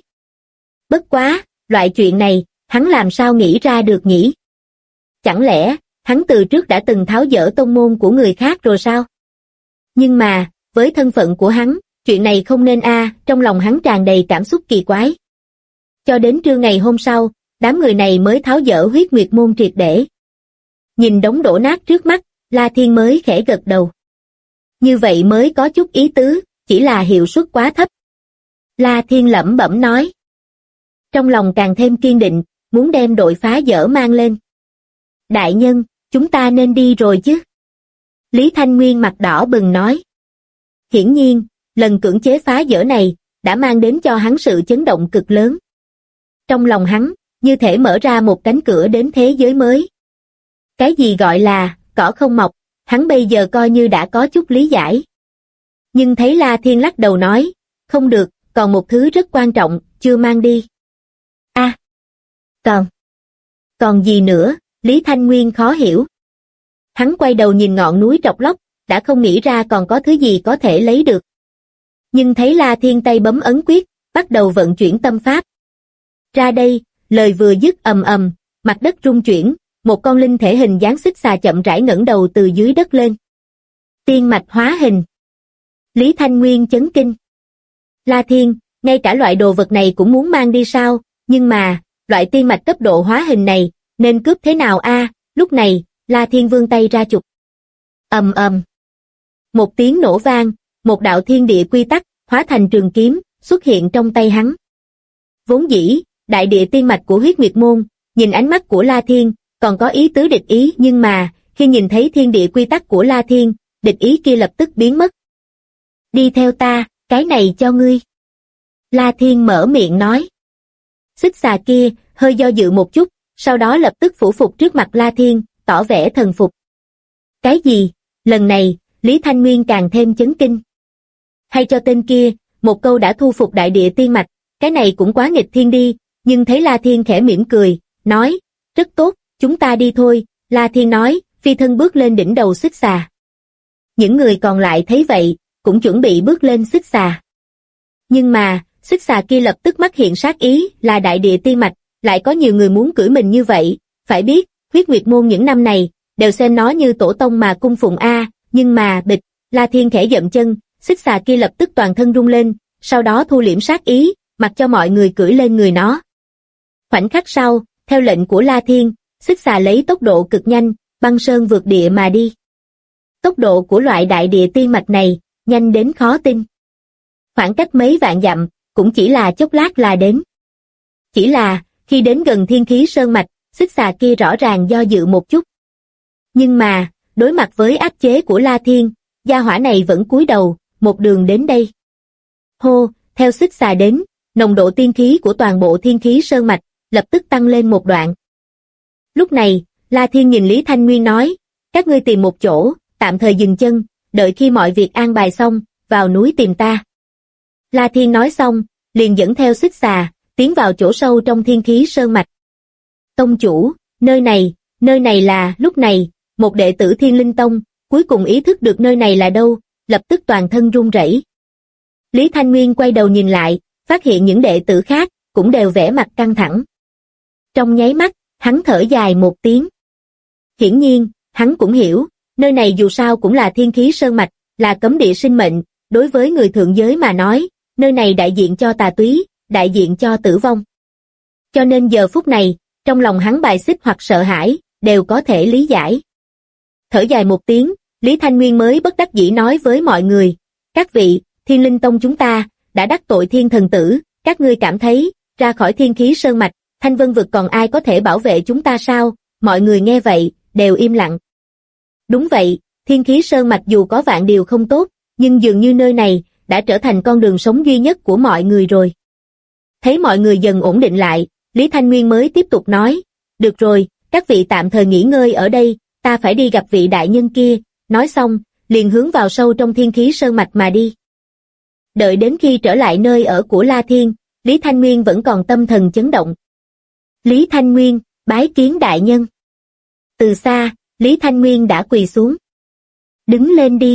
Bất quá, loại chuyện này, hắn làm sao nghĩ ra được nhỉ? Chẳng lẽ, hắn từ trước đã từng tháo dỡ tông môn của người khác rồi sao? Nhưng mà, với thân phận của hắn, chuyện này không nên trong lòng hắn tràn đầy cảm xúc kỳ quái. Cho đến trưa ngày hôm sau, đám người này mới tháo dỡ huyết nguyệt môn triệt để. Nhìn đống đổ nát trước mắt, La Thiên mới khẽ gật đầu. Như vậy mới có chút ý tứ, chỉ là hiệu suất quá thấp. La Thiên lẩm bẩm nói. Trong lòng càng thêm kiên định, muốn đem đội phá dỡ mang lên. Đại nhân, chúng ta nên đi rồi chứ? Lý Thanh Nguyên mặt đỏ bừng nói. Hiển nhiên, lần cưỡng chế phá dỡ này, đã mang đến cho hắn sự chấn động cực lớn. Trong lòng hắn, như thể mở ra một cánh cửa đến thế giới mới. Cái gì gọi là, cỏ không mọc, hắn bây giờ coi như đã có chút lý giải. Nhưng thấy La Thiên lắc đầu nói, không được, còn một thứ rất quan trọng, chưa mang đi. Còn gì nữa? Lý Thanh Nguyên khó hiểu. Hắn quay đầu nhìn ngọn núi trọc lóc, đã không nghĩ ra còn có thứ gì có thể lấy được. Nhưng thấy La Thiên tay bấm ấn quyết, bắt đầu vận chuyển tâm pháp. Ra đây, lời vừa dứt ầm ầm, mặt đất rung chuyển, một con linh thể hình dáng xích xà chậm rãi ngẩng đầu từ dưới đất lên. Tiên mạch hóa hình. Lý Thanh Nguyên chấn kinh. La Thiên, ngay cả loại đồ vật này cũng muốn mang đi sao? Nhưng mà, loại tiên mạch cấp độ hóa hình này, nên cướp thế nào Lúc này, La Thiên vươn tay ra chụp. Ầm ầm. Một tiếng nổ vang, một đạo thiên địa quy tắc, hóa thành trường kiếm, xuất hiện trong tay hắn. Vốn dĩ, đại địa tiên mạch của huyết nguyệt môn, nhìn ánh mắt của La Thiên, còn có ý tứ địch ý, nhưng mà, khi nhìn thấy thiên địa quy tắc của La Thiên, địch ý kia lập tức biến mất. Đi theo ta, cái này cho ngươi. La Thiên mở miệng nói. Xích xà kia, hơi do dự một chút, sau đó lập tức phủ phục trước mặt La Thiên, tỏ vẻ thần phục. Cái gì? Lần này, Lý Thanh Nguyên càng thêm chấn kinh. Hay cho tên kia, một câu đã thu phục đại địa tiên mạch, cái này cũng quá nghịch thiên đi, nhưng thấy La Thiên khẽ mỉm cười, nói, rất tốt, chúng ta đi thôi, La Thiên nói, phi thân bước lên đỉnh đầu xích xà. Những người còn lại thấy vậy, cũng chuẩn bị bước lên xích xà. Nhưng mà, xích xà kia lập tức mắt hiện sát ý, là đại địa tiên mạch, lại có nhiều người muốn cưỡi mình như vậy, phải biết, huyết nguyệt môn những năm này, đều xem nó như tổ tông mà cung phụng nhưng mà, bịch, La Thiên khẽ dậm chân, xích xà kia lập tức toàn thân rung lên, sau đó thu liễm sát ý, mặc cho mọi người cưỡi lên người nó. Khoảnh khắc sau, theo lệnh của La Thiên, xích xà lấy tốc độ cực nhanh, băng sơn vượt địa mà đi. Tốc độ của loại đại địa tiên mạch này, nhanh đến khó tin. Khoảng cách mấy vạn dặm, cũng chỉ là chốc lát là đến. Chỉ là, khi đến gần Thiên Khí Sơn Mạch, xích xà kia rõ ràng do dự một chút. Nhưng mà, đối mặt với áp chế của La Thiên, gia hỏa này vẫn cúi đầu, một đường đến đây. Hô, theo xích xà đến, nồng độ tiên khí của toàn bộ Thiên Khí Sơn Mạch, lập tức tăng lên một đoạn. Lúc này, La Thiên nhìn Lý Thanh Nguyên nói, các ngươi tìm một chỗ, tạm thời dừng chân, đợi khi mọi việc an bài xong, vào núi tìm ta. La Thiên nói xong, liền dẫn theo xích xà, tiến vào chỗ sâu trong Thiên Khí Sơn Mạch. Tông chủ, nơi này là, lúc này, một đệ tử Thiên Linh Tông, cuối cùng ý thức được nơi này là đâu, lập tức toàn thân run rẩy. Lý Thanh Nguyên quay đầu nhìn lại, phát hiện những đệ tử khác, cũng đều vẻ mặt căng thẳng. Trong nháy mắt, hắn thở dài một tiếng. Hiển nhiên, hắn cũng hiểu, nơi này dù sao cũng là Thiên Khí Sơn Mạch, là cấm địa sinh mệnh, đối với người thượng giới mà nói, nơi này đại diện cho tà túy, đại diện cho tử vong. Cho nên giờ phút này, trong lòng hắn bài xích hoặc sợ hãi, đều có thể lý giải. Thở dài một tiếng, Lý Thanh Nguyên mới bất đắc dĩ nói với mọi người, các vị, Thiên Linh Tông chúng ta, đã đắc tội Thiên Thần Tử, các ngươi cảm thấy, ra khỏi Thiên Khí Sơn Mạch, Thanh Vân Vực còn ai có thể bảo vệ chúng ta sao? Mọi người nghe vậy, đều im lặng. Đúng vậy, Thiên Khí Sơn Mạch dù có vạn điều không tốt, nhưng dường như nơi này, đã trở thành con đường sống duy nhất của mọi người rồi. Thấy mọi người dần ổn định lại, Lý Thanh Nguyên mới tiếp tục nói, được rồi, các vị tạm thời nghỉ ngơi ở đây, ta phải đi gặp vị đại nhân kia, nói xong, liền hướng vào sâu trong Thiên Khí Sơn Mạch mà đi. Đợi đến khi trở lại nơi ở của La Thiên, Lý Thanh Nguyên vẫn còn tâm thần chấn động. Lý Thanh Nguyên, bái kiến đại nhân. Từ xa, Lý Thanh Nguyên đã quỳ xuống. Đứng lên đi.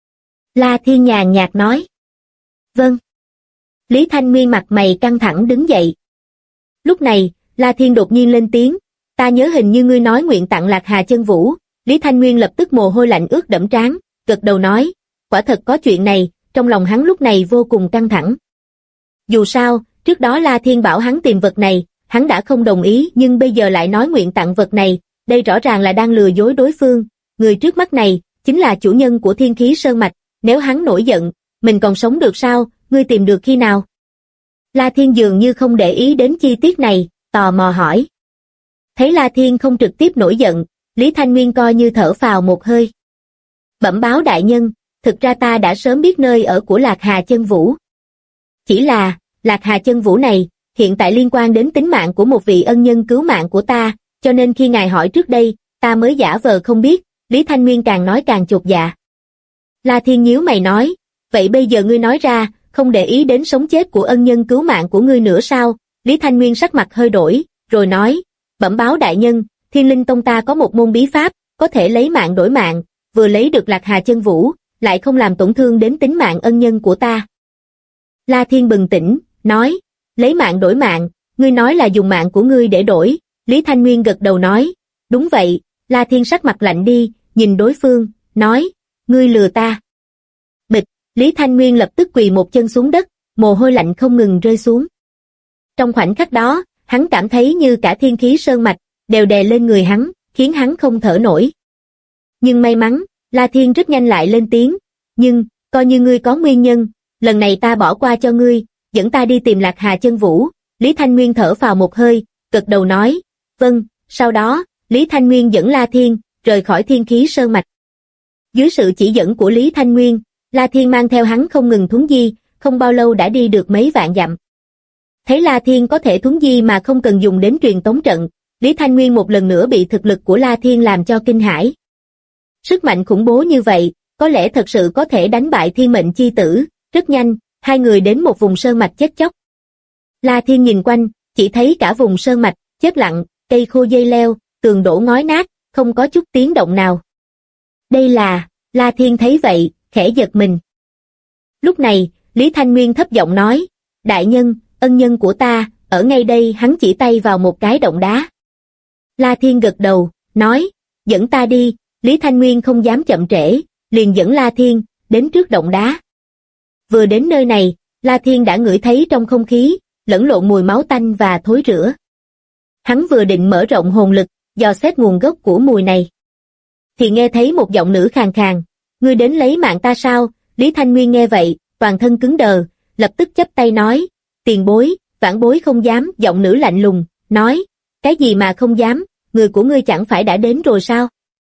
La Thiên nhàn nhạt nói. Vâng. Lý Thanh Nguyên mặt mày căng thẳng đứng dậy. Lúc này, La Thiên đột nhiên lên tiếng, ta nhớ hình như ngươi nói nguyện tặng Lạc Hà Chân Vũ. Lý Thanh Nguyên lập tức mồ hôi lạnh ướt đẫm trán, gật đầu nói, quả thật có chuyện này, trong lòng hắn lúc này vô cùng căng thẳng. Dù sao, trước đó La Thiên bảo hắn tìm vật này, hắn đã không đồng ý nhưng bây giờ lại nói nguyện tặng vật này, đây rõ ràng là đang lừa dối đối phương, người trước mắt này, chính là chủ nhân của Thiên Khí Sơn Mạch, nếu hắn nổi giận, mình còn sống được sao, ngươi tìm được khi nào? La Thiên dường như không để ý đến chi tiết này, tò mò hỏi. Thấy La Thiên không trực tiếp nổi giận, Lý Thanh Nguyên coi như thở phào một hơi. Bẩm báo đại nhân, thực ra ta đã sớm biết nơi ở của Lạc Hà Chân Vũ. Chỉ là, Lạc Hà Chân Vũ này, hiện tại liên quan đến tính mạng của một vị ân nhân cứu mạng của ta, cho nên khi ngài hỏi trước đây, ta mới giả vờ không biết, Lý Thanh Nguyên càng nói càng chột dạ. La Thiên nhíu mày nói, vậy bây giờ ngươi nói ra, không để ý đến sống chết của ân nhân cứu mạng của ngươi nữa sao? Lý Thanh Nguyên sắc mặt hơi đổi, rồi nói, bẩm báo đại nhân, Thiên Linh Tông ta có một môn bí pháp, có thể lấy mạng đổi mạng, vừa lấy được Lạc Hà Chân Vũ, lại không làm tổn thương đến tính mạng ân nhân của ta. La Thiên bừng tỉnh, nói, lấy mạng đổi mạng, ngươi nói là dùng mạng của ngươi để đổi. Lý Thanh Nguyên gật đầu nói, đúng vậy. La Thiên sắc mặt lạnh đi, nhìn đối phương, nói, ngươi lừa ta. Bịch, Lý Thanh Nguyên lập tức quỳ một chân xuống đất, mồ hôi lạnh không ngừng rơi xuống. Trong khoảnh khắc đó, hắn cảm thấy như cả Thiên Khí Sơn Mạch, đều đè lên người hắn, khiến hắn không thở nổi. Nhưng may mắn, La Thiên rất nhanh lại lên tiếng, nhưng, coi như ngươi có nguyên nhân, lần này ta bỏ qua cho ngươi, dẫn ta đi tìm Lạc Hà Chân Vũ. Lý Thanh Nguyên thở phào một hơi, gật đầu nói, vâng. Sau đó, Lý Thanh Nguyên dẫn La Thiên, rời khỏi Thiên Khí Sơn Mạch. Dưới sự chỉ dẫn của Lý Thanh Nguyên, La Thiên mang theo hắn không ngừng thuấn di, không bao lâu đã đi được mấy vạn dặm. Thấy La Thiên có thể thuấn di mà không cần dùng đến truyền tống trận, Lý Thanh Nguyên một lần nữa bị thực lực của La Thiên làm cho kinh hãi. Sức mạnh khủng bố như vậy, có lẽ thật sự có thể đánh bại Thiên Mệnh Chi Tử. Rất nhanh, hai người đến một vùng sơn mạch chết chóc. La Thiên nhìn quanh, chỉ thấy cả vùng sơn mạch, chết lặng, cây khô dây leo, tường đổ ngói nát, không có chút tiếng động nào. Đây là, La Thiên thấy vậy, khẽ giật mình. Lúc này, Lý Thanh Nguyên thấp giọng nói, đại nhân, ân nhân của ta, ở ngay đây. Hắn chỉ tay vào một cái động đá. La Thiên gật đầu, nói, dẫn ta đi. Lý Thanh Nguyên không dám chậm trễ, liền dẫn La Thiên, đến trước động đá. Vừa đến nơi này, La Thiên đã ngửi thấy trong không khí, lẫn lộn mùi máu tanh và thối rữa. Hắn vừa định mở rộng hồn lực, dò xét nguồn gốc của mùi này, thì nghe thấy một giọng nữ khàn khàn, ngươi đến lấy mạng ta sao? Lý Thanh Nguyên nghe vậy, toàn thân cứng đờ, lập tức chắp tay nói, tiền bối, vãn bối không dám. Giọng nữ lạnh lùng, nói, cái gì mà không dám, người của ngươi chẳng phải đã đến rồi sao?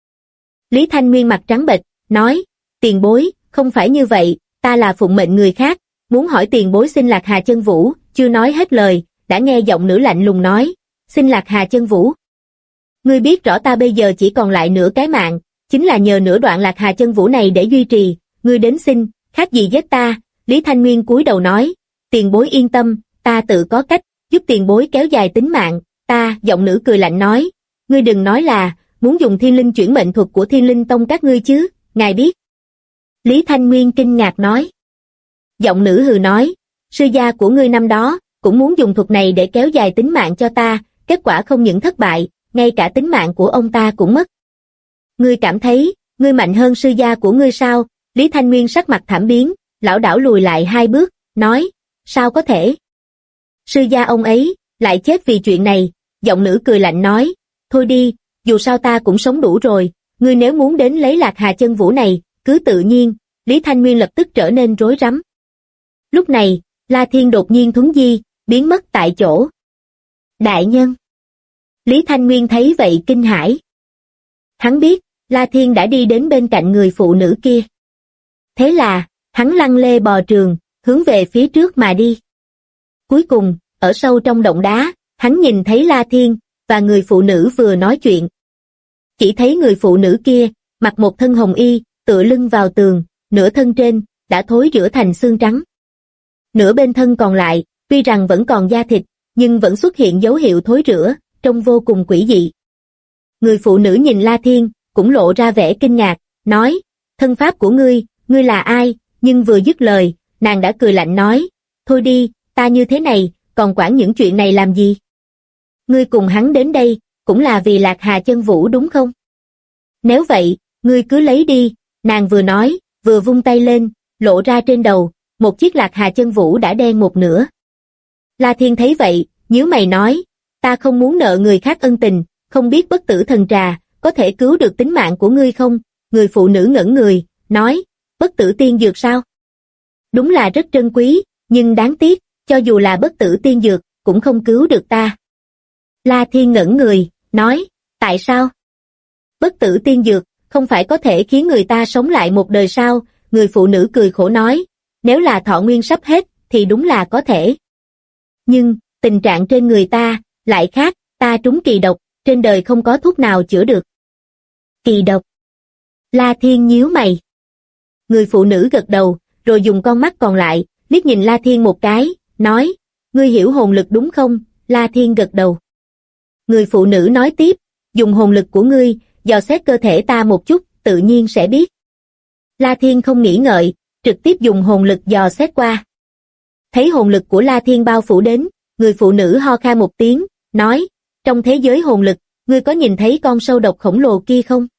Lý Thanh Nguyên mặt trắng bệch, nói, tiền bối, không phải như vậy, ta là phụng mệnh người khác, muốn hỏi tiền bối xin Lạc Hà Chân Vũ. Chưa nói hết lời, đã nghe giọng nữ lạnh lùng nói, xin Lạc Hà Chân Vũ. Ngươi biết rõ ta bây giờ chỉ còn lại nửa cái mạng, chính là nhờ nửa đoạn Lạc Hà Chân Vũ này để duy trì, ngươi đến xin, khác gì giết ta. Lý Thanh Nguyên cúi đầu nói, tiền bối yên tâm, ta tự có cách, giúp tiền bối kéo dài tính mạng. Ta, giọng nữ cười lạnh nói, ngươi đừng nói là, muốn dùng thiên linh chuyển mệnh thuật của Thiên Linh Tông các ngươi chứ, ngài biết. Lý Thanh Nguyên kinh ngạc nói. Giọng nữ hừ nói, sư gia của ngươi năm đó, cũng muốn dùng thuật này để kéo dài tính mạng cho ta, kết quả không những thất bại, ngay cả tính mạng của ông ta cũng mất. Ngươi cảm thấy, ngươi mạnh hơn sư gia của ngươi sao? Lý Thanh Nguyên sắc mặt thảm biến, lảo đảo lùi lại 2 bước, nói, sao có thể? Sư gia ông ấy, lại chết vì chuyện này. Giọng nữ cười lạnh nói, thôi đi, dù sao ta cũng sống đủ rồi, ngươi nếu muốn đến lấy Lạc Hà Chân Vũ này, cứ tự nhiên. Lý Thanh Nguyên lập tức trở nên rối rắm. Lúc này, La Thiên đột nhiên thuấn di, biến mất tại chỗ. Đại nhân! Lý Thanh Nguyên thấy vậy kinh hãi. Hắn biết, La Thiên đã đi đến bên cạnh người phụ nữ kia. Thế là, hắn lăn lê bò trường, hướng về phía trước mà đi. Cuối cùng, ở sâu trong động đá, hắn nhìn thấy La Thiên, và người phụ nữ vừa nói chuyện. Chỉ thấy người phụ nữ kia, mặc một thân hồng y, tựa lưng vào tường, nửa thân trên, đã thối rữa thành xương trắng. Nửa bên thân còn lại, tuy rằng vẫn còn da thịt, nhưng vẫn xuất hiện dấu hiệu thối rữa, trông vô cùng quỷ dị. Người phụ nữ nhìn La Thiên, cũng lộ ra vẻ kinh ngạc, nói, thân pháp của ngươi là ai? Nhưng vừa dứt lời, nàng đã cười lạnh nói, thôi đi, ta như thế này, còn quản những chuyện này làm gì? Ngươi cùng hắn đến đây, cũng là vì Lạc Hà Chân Vũ đúng không? Nếu vậy, ngươi cứ lấy đi, nàng vừa nói, vừa vung tay lên, lộ ra trên đầu, một chiếc Lạc Hà Chân Vũ đã đen một nửa. La Thiên thấy vậy, nhíu mày nói, ta không muốn nợ người khác ân tình, không biết bất tử thần trà, có thể cứu được tính mạng của ngươi không? Người phụ nữ ngẩn người, nói, bất tử tiên dược sao? Đúng là rất trân quý, nhưng đáng tiếc, cho dù là bất tử tiên dược, cũng không cứu được ta. La Thiên ngẩn người, nói, tại sao? Bất tử tiên dược, không phải có thể khiến người ta sống lại một đời sao? Người phụ nữ cười khổ nói, nếu là thọ nguyên sắp hết, thì đúng là có thể. Nhưng, tình trạng trên người ta, lại khác, ta trúng kỳ độc, trên đời không có thuốc nào chữa được. Kỳ độc. La Thiên nhíu mày. Người phụ nữ gật đầu, rồi dùng con mắt còn lại, liếc nhìn La Thiên một cái, nói, ngươi hiểu hồn lực đúng không? La Thiên gật đầu. Người phụ nữ nói tiếp, dùng hồn lực của ngươi, dò xét cơ thể ta một chút, tự nhiên sẽ biết. La Thiên không nghĩ ngợi, trực tiếp dùng hồn lực dò xét qua. Thấy hồn lực của La Thiên bao phủ đến, người phụ nữ ho khan một tiếng, nói, trong thế giới hồn lực, ngươi có nhìn thấy con sâu độc khổng lồ kia không?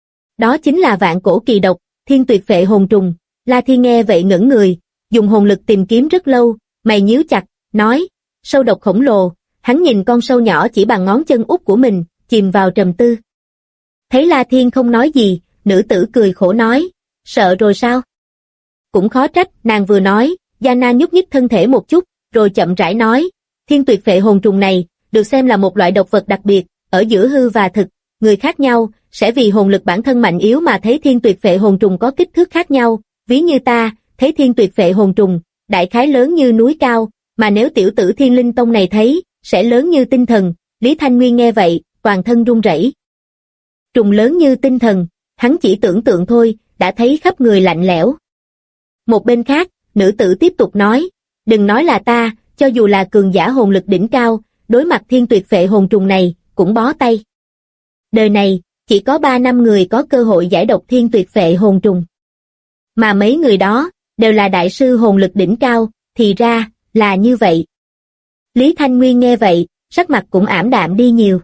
Đó chính là vạn cổ kỳ độc, Thiên Tuyệt Phệ Hồn Trùng. La Thiên nghe vậy ngẩn người, dùng hồn lực tìm kiếm rất lâu, mày nhíu chặt, nói, sâu độc khổng lồ. Hắn nhìn con sâu nhỏ chỉ bằng ngón chân út của mình, chìm vào trầm tư. Thấy La Thiên không nói gì, nữ tử cười khổ nói, sợ rồi sao? Cũng khó trách, nàng vừa nói, Giana nhúc nhích thân thể một chút, rồi chậm rãi nói, Thiên Tuyệt Phệ Hồn Trùng này, được xem là một loại độc vật đặc biệt, ở giữa hư và thực, người khác nhau, sẽ vì hồn lực bản thân mạnh yếu mà thấy Thiên Tuyệt Phệ Hồn Trùng có kích thước khác nhau, ví như ta, thấy Thiên Tuyệt Phệ Hồn Trùng, đại khái lớn như núi cao, mà nếu tiểu tử Thiên Linh Tông này thấy, sẽ lớn như tinh thần. Lý Thanh Nguyên nghe vậy, toàn thân run rẩy. Trùng lớn như tinh thần, hắn chỉ tưởng tượng thôi, đã thấy khắp người lạnh lẽo. Một bên khác, nữ tử tiếp tục nói, đừng nói là ta, cho dù là cường giả hồn lực đỉnh cao, đối mặt Thiên Tuyệt Phệ Hồn Trùng này, cũng bó tay. Đời này, chỉ có 3 năm người có cơ hội giải độc Thiên Tuyệt Phệ Hồn Trùng. Mà mấy người đó, đều là đại sư hồn lực đỉnh cao, thì ra, là như vậy. Lý Thanh Nguyên nghe vậy, sắc mặt cũng ảm đạm đi nhiều.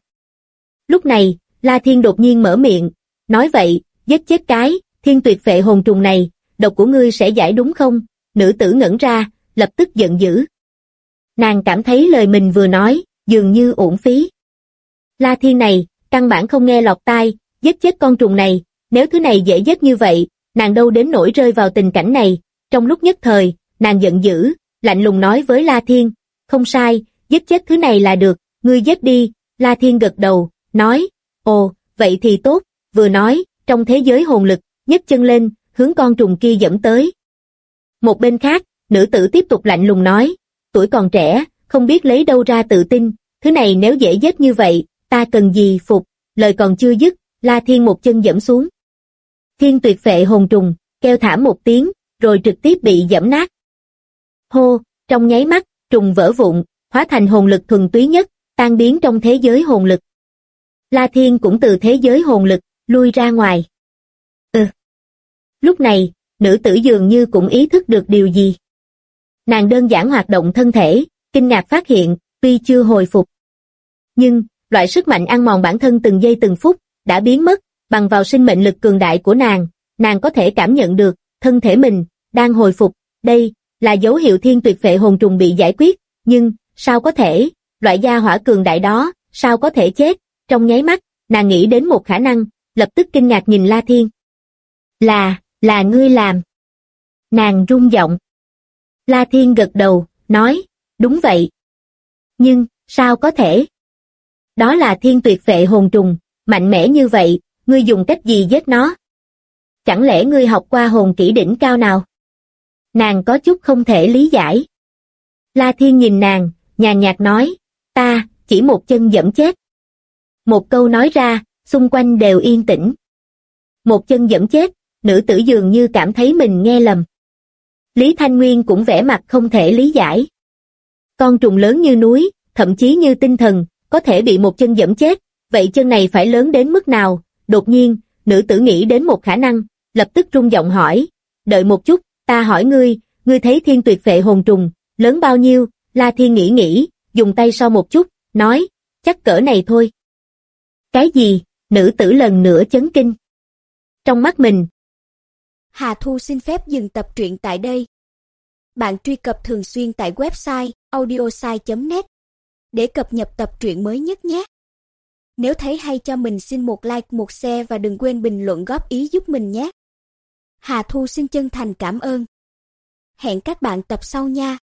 Lúc này, La Thiên đột nhiên mở miệng, nói vậy, giết chết cái, Thiên Tuyệt Phệ Hồn Trùng này, độc của ngươi sẽ giải đúng không? Nữ tử ngẩn ra, lập tức giận dữ. Nàng cảm thấy lời mình vừa nói, dường như uổng phí. La Thiên này, căn bản không nghe lọt tai, giết chết con trùng này, nếu thứ này dễ giết như vậy, nàng đâu đến nỗi rơi vào tình cảnh này, trong lúc nhất thời, nàng giận dữ, lạnh lùng nói với La Thiên, không sai, giết chết thứ này là được, ngươi giết đi, La Thiên gật đầu, nói, ồ, vậy thì tốt, vừa nói, trong thế giới hồn lực, nhấc chân lên, hướng con trùng kia dẫm tới. Một bên khác, nữ tử tiếp tục lạnh lùng nói, tuổi còn trẻ, không biết lấy đâu ra tự tin, thứ này nếu dễ giết như vậy, ta cần gì phục, lời còn chưa dứt, La Thiên một chân dẫm xuống. Thiên tuyệt phệ hồn trùng, kêu thảm một tiếng, rồi trực tiếp bị dẫm nát. Hô, trong nháy mắt, trùng vỡ vụn, hóa thành hồn lực thuần túy nhất, tan biến trong thế giới hồn lực. La Thiên cũng từ thế giới hồn lực, lui ra ngoài. Lúc này, nữ tử dường như cũng ý thức được điều gì. Nàng đơn giản hoạt động thân thể, kinh ngạc phát hiện, tuy chưa hồi phục. Nhưng, loại sức mạnh ăn mòn bản thân từng giây từng phút, đã biến mất, bằng vào sinh mệnh lực cường đại của nàng có thể cảm nhận được, thân thể mình, đang hồi phục, đây, là dấu hiệu thiên tuyệt phệ hồn trùng bị giải quyết, nhưng, sao có thể, loại gia hỏa cường đại đó, sao có thể chết, trong nháy mắt, nàng nghĩ đến một khả năng, lập tức kinh ngạc nhìn La Thiên. Là ngươi làm. Nàng rung giọng. La Thiên gật đầu, nói, đúng vậy. Nhưng, sao có thể? Đó là thiên tuyệt phệ hồn trùng, mạnh mẽ như vậy, ngươi dùng cách gì giết nó? Chẳng lẽ ngươi học qua hồn kỹ đỉnh cao nào? Nàng có chút không thể lý giải. La Thiên nhìn nàng, nhàn nhạt nói, ta, chỉ một chân dẫm chết. Một câu nói ra, xung quanh đều yên tĩnh. Một chân dẫm chết, nữ tử dường như cảm thấy mình nghe lầm. Lý Thanh Nguyên cũng vẻ mặt không thể lý giải. Con trùng lớn như núi, thậm chí như tinh thần, có thể bị một chân dẫm chết, vậy chân này phải lớn đến mức nào? Đột nhiên, nữ tử nghĩ đến một khả năng, lập tức rung giọng hỏi, đợi một chút, ta hỏi ngươi thấy thiên tuyệt phệ hồn trùng, lớn bao nhiêu? La Thiên nghĩ, dùng tay so một chút, nói, chắc cỡ này thôi. Cái gì? Nữ tử lần nữa chấn kinh. Trong mắt mình. Hà Thu xin phép dừng tập truyện tại đây. Bạn truy cập thường xuyên tại website audiosai.net để cập nhật tập truyện mới nhất nhé. Nếu thấy hay cho mình xin một like, một share và đừng quên bình luận góp ý giúp mình nhé. Hà Thu xin chân thành cảm ơn. Hẹn các bạn tập sau nha.